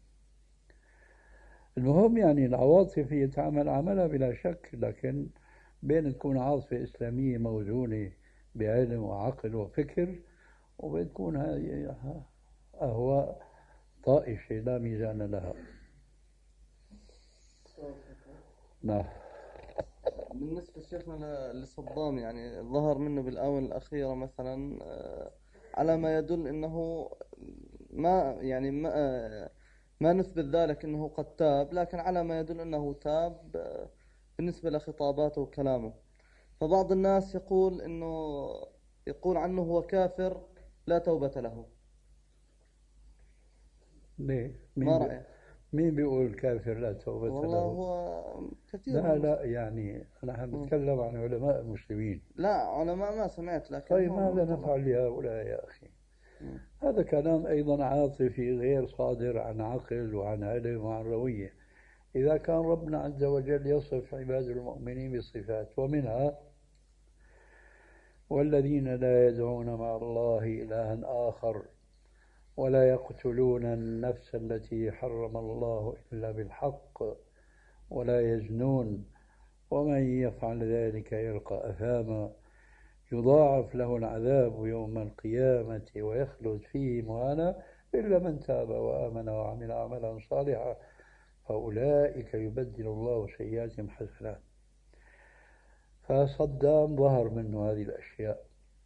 [SPEAKER 2] المهم يعني العواطف يتعامل عملها بلا شك، لكن بين تكون عاطفة إسلامية موزونة بعلم وعقل وفكر، وبين تكون هذه أهواء طائشة لا ميزان لها. نعم.
[SPEAKER 7] بالنسبة شيخنا لصدام، يعني ظهر منه بالآونة الأخيرة مثلا على ما يدل أنه ما نثبت ذلك أنه قد تاب، لكن على ما يدل أنه تاب بالنسبة لخطاباته وكلامه. فبعض الناس يقول عنه هو كافر لا توبة له.
[SPEAKER 2] ليه؟
[SPEAKER 7] ما رأيك؟
[SPEAKER 2] مين بيقول كافر لا توبة له؟
[SPEAKER 7] والله هو كثير.
[SPEAKER 2] لا يعني نحن نتكلم عن علماء المسلمين.
[SPEAKER 7] لا علماء ما سمعت، لكن
[SPEAKER 2] طيب ماذا نفعل لهؤلاء يا أخي؟ هذا كلام أيضا عاطفي غير صادر عن عقل وعن علم وعن روية. إذا كان ربنا عز وجل يصف عباد المؤمنين بصفات، ومنها والذين لا يدعون مع الله إلها آخر ولا يقتلون النفس التي حرم الله إلا بالحق ولا يزنون ومن يفعل ذلك يلقى أثاما يضاعف له العذاب يوم القيامة ويخلد فيه مهانا إلا من تاب وآمن وعمل عملا صالحا فأولئك يبدل الله سيئاتهم حسنات. فصدام ظهر منه هذه الأشياء.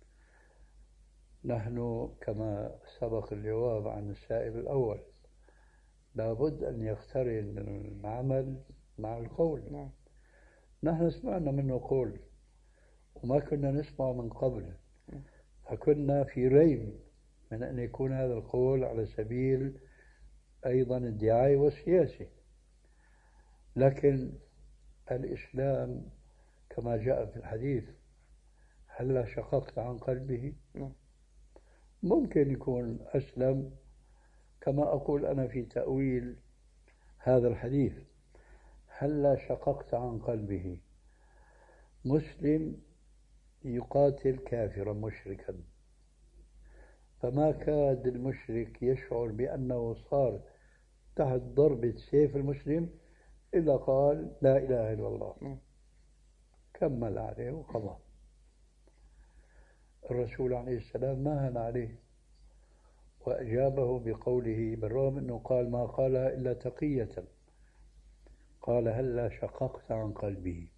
[SPEAKER 2] نحن كما سبق الجواب عن السائل الأول لابد أن يقترن العمل مع القول. نحن سمعنا منه قول وما كنا نسمع من قبل، فكنا في ريب من أن يكون هذا القول على سبيل أيضا الدعاية والسياسة. لكن الإسلام كما جاء في الحديث هل شققت عن قلبه؟ ممكن يكون أسلم، كما أقول أنا في تأويل هذا الحديث، هل شققت عن قلبه؟ مسلم يقاتل كافرا مشركا، فما كاد المشرك يشعر بأنه صار تحت ضربة سيف المسلم إلا قال لا إله إلا الله، كمل عليه وقضى. الرسول عليه السلام ما هان عليه وأجابه بقوله، بالرغم أنه قال ما قالها إلا تقية، قال هلا شققت عن قلبه.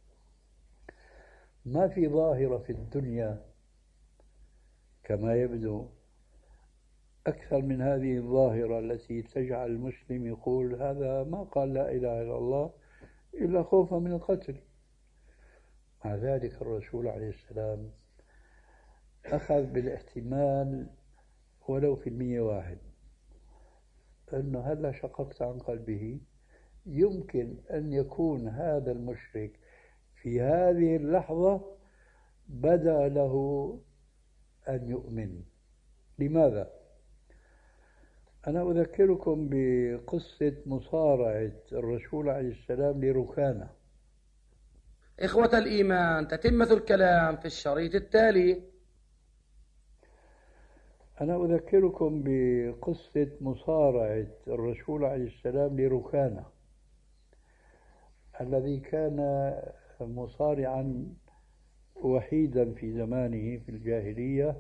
[SPEAKER 2] ما في ظاهرة في الدنيا كما يبدو أكثر من هذه الظاهرة التي تجعل المسلم يقول هذا ما قال لا إله إلا الله إلا خوفا من القتل. مع ذلك الرسول عليه السلام أخذ بالاحتمال ولو في 101 أنه هلا شققت عن قلبه، يمكن أن يكون هذا المشرك في هذه اللحظة بدأ له أن يؤمن. لماذا؟ أنا أذكركم بقصة مصارعة الرسول عليه السلام لركانة.
[SPEAKER 1] إخوة الإيمان، تتمة الكلام في الشريط التالي.
[SPEAKER 2] أنا أذكركم بقصة مصارعة الرسول عليه السلام لركانة. الذي كان مصارعا وحيدا في زمانه في الجاهلية،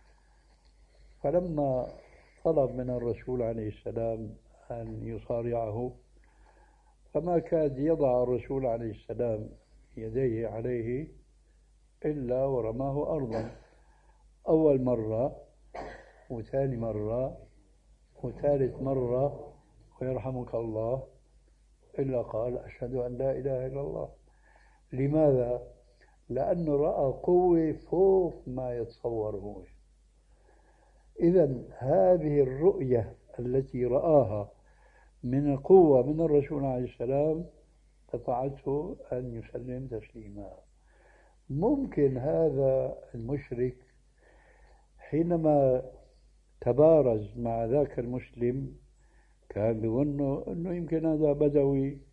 [SPEAKER 2] فلما طلب من الرسول عليه السلام أن يصارعه فما كاد يضع الرسول عليه السلام يديه عليه إلا ورماه أرضا، أول مرة وثاني مرة وثالث مرة ويرحمك الله، إلا قال أشهد أن لا إله إلا الله. لماذا؟ لأنه رأى قوة فوق ما يتصور هو. إذن هذه الرؤية التي رآها من قوة من الرسول عليه السلام دفعته أن يسلم تسليما. ممكن هذا المشرك حينما تبارز مع ذاك المسلم كان يظن أنه يمكن هذا بدوي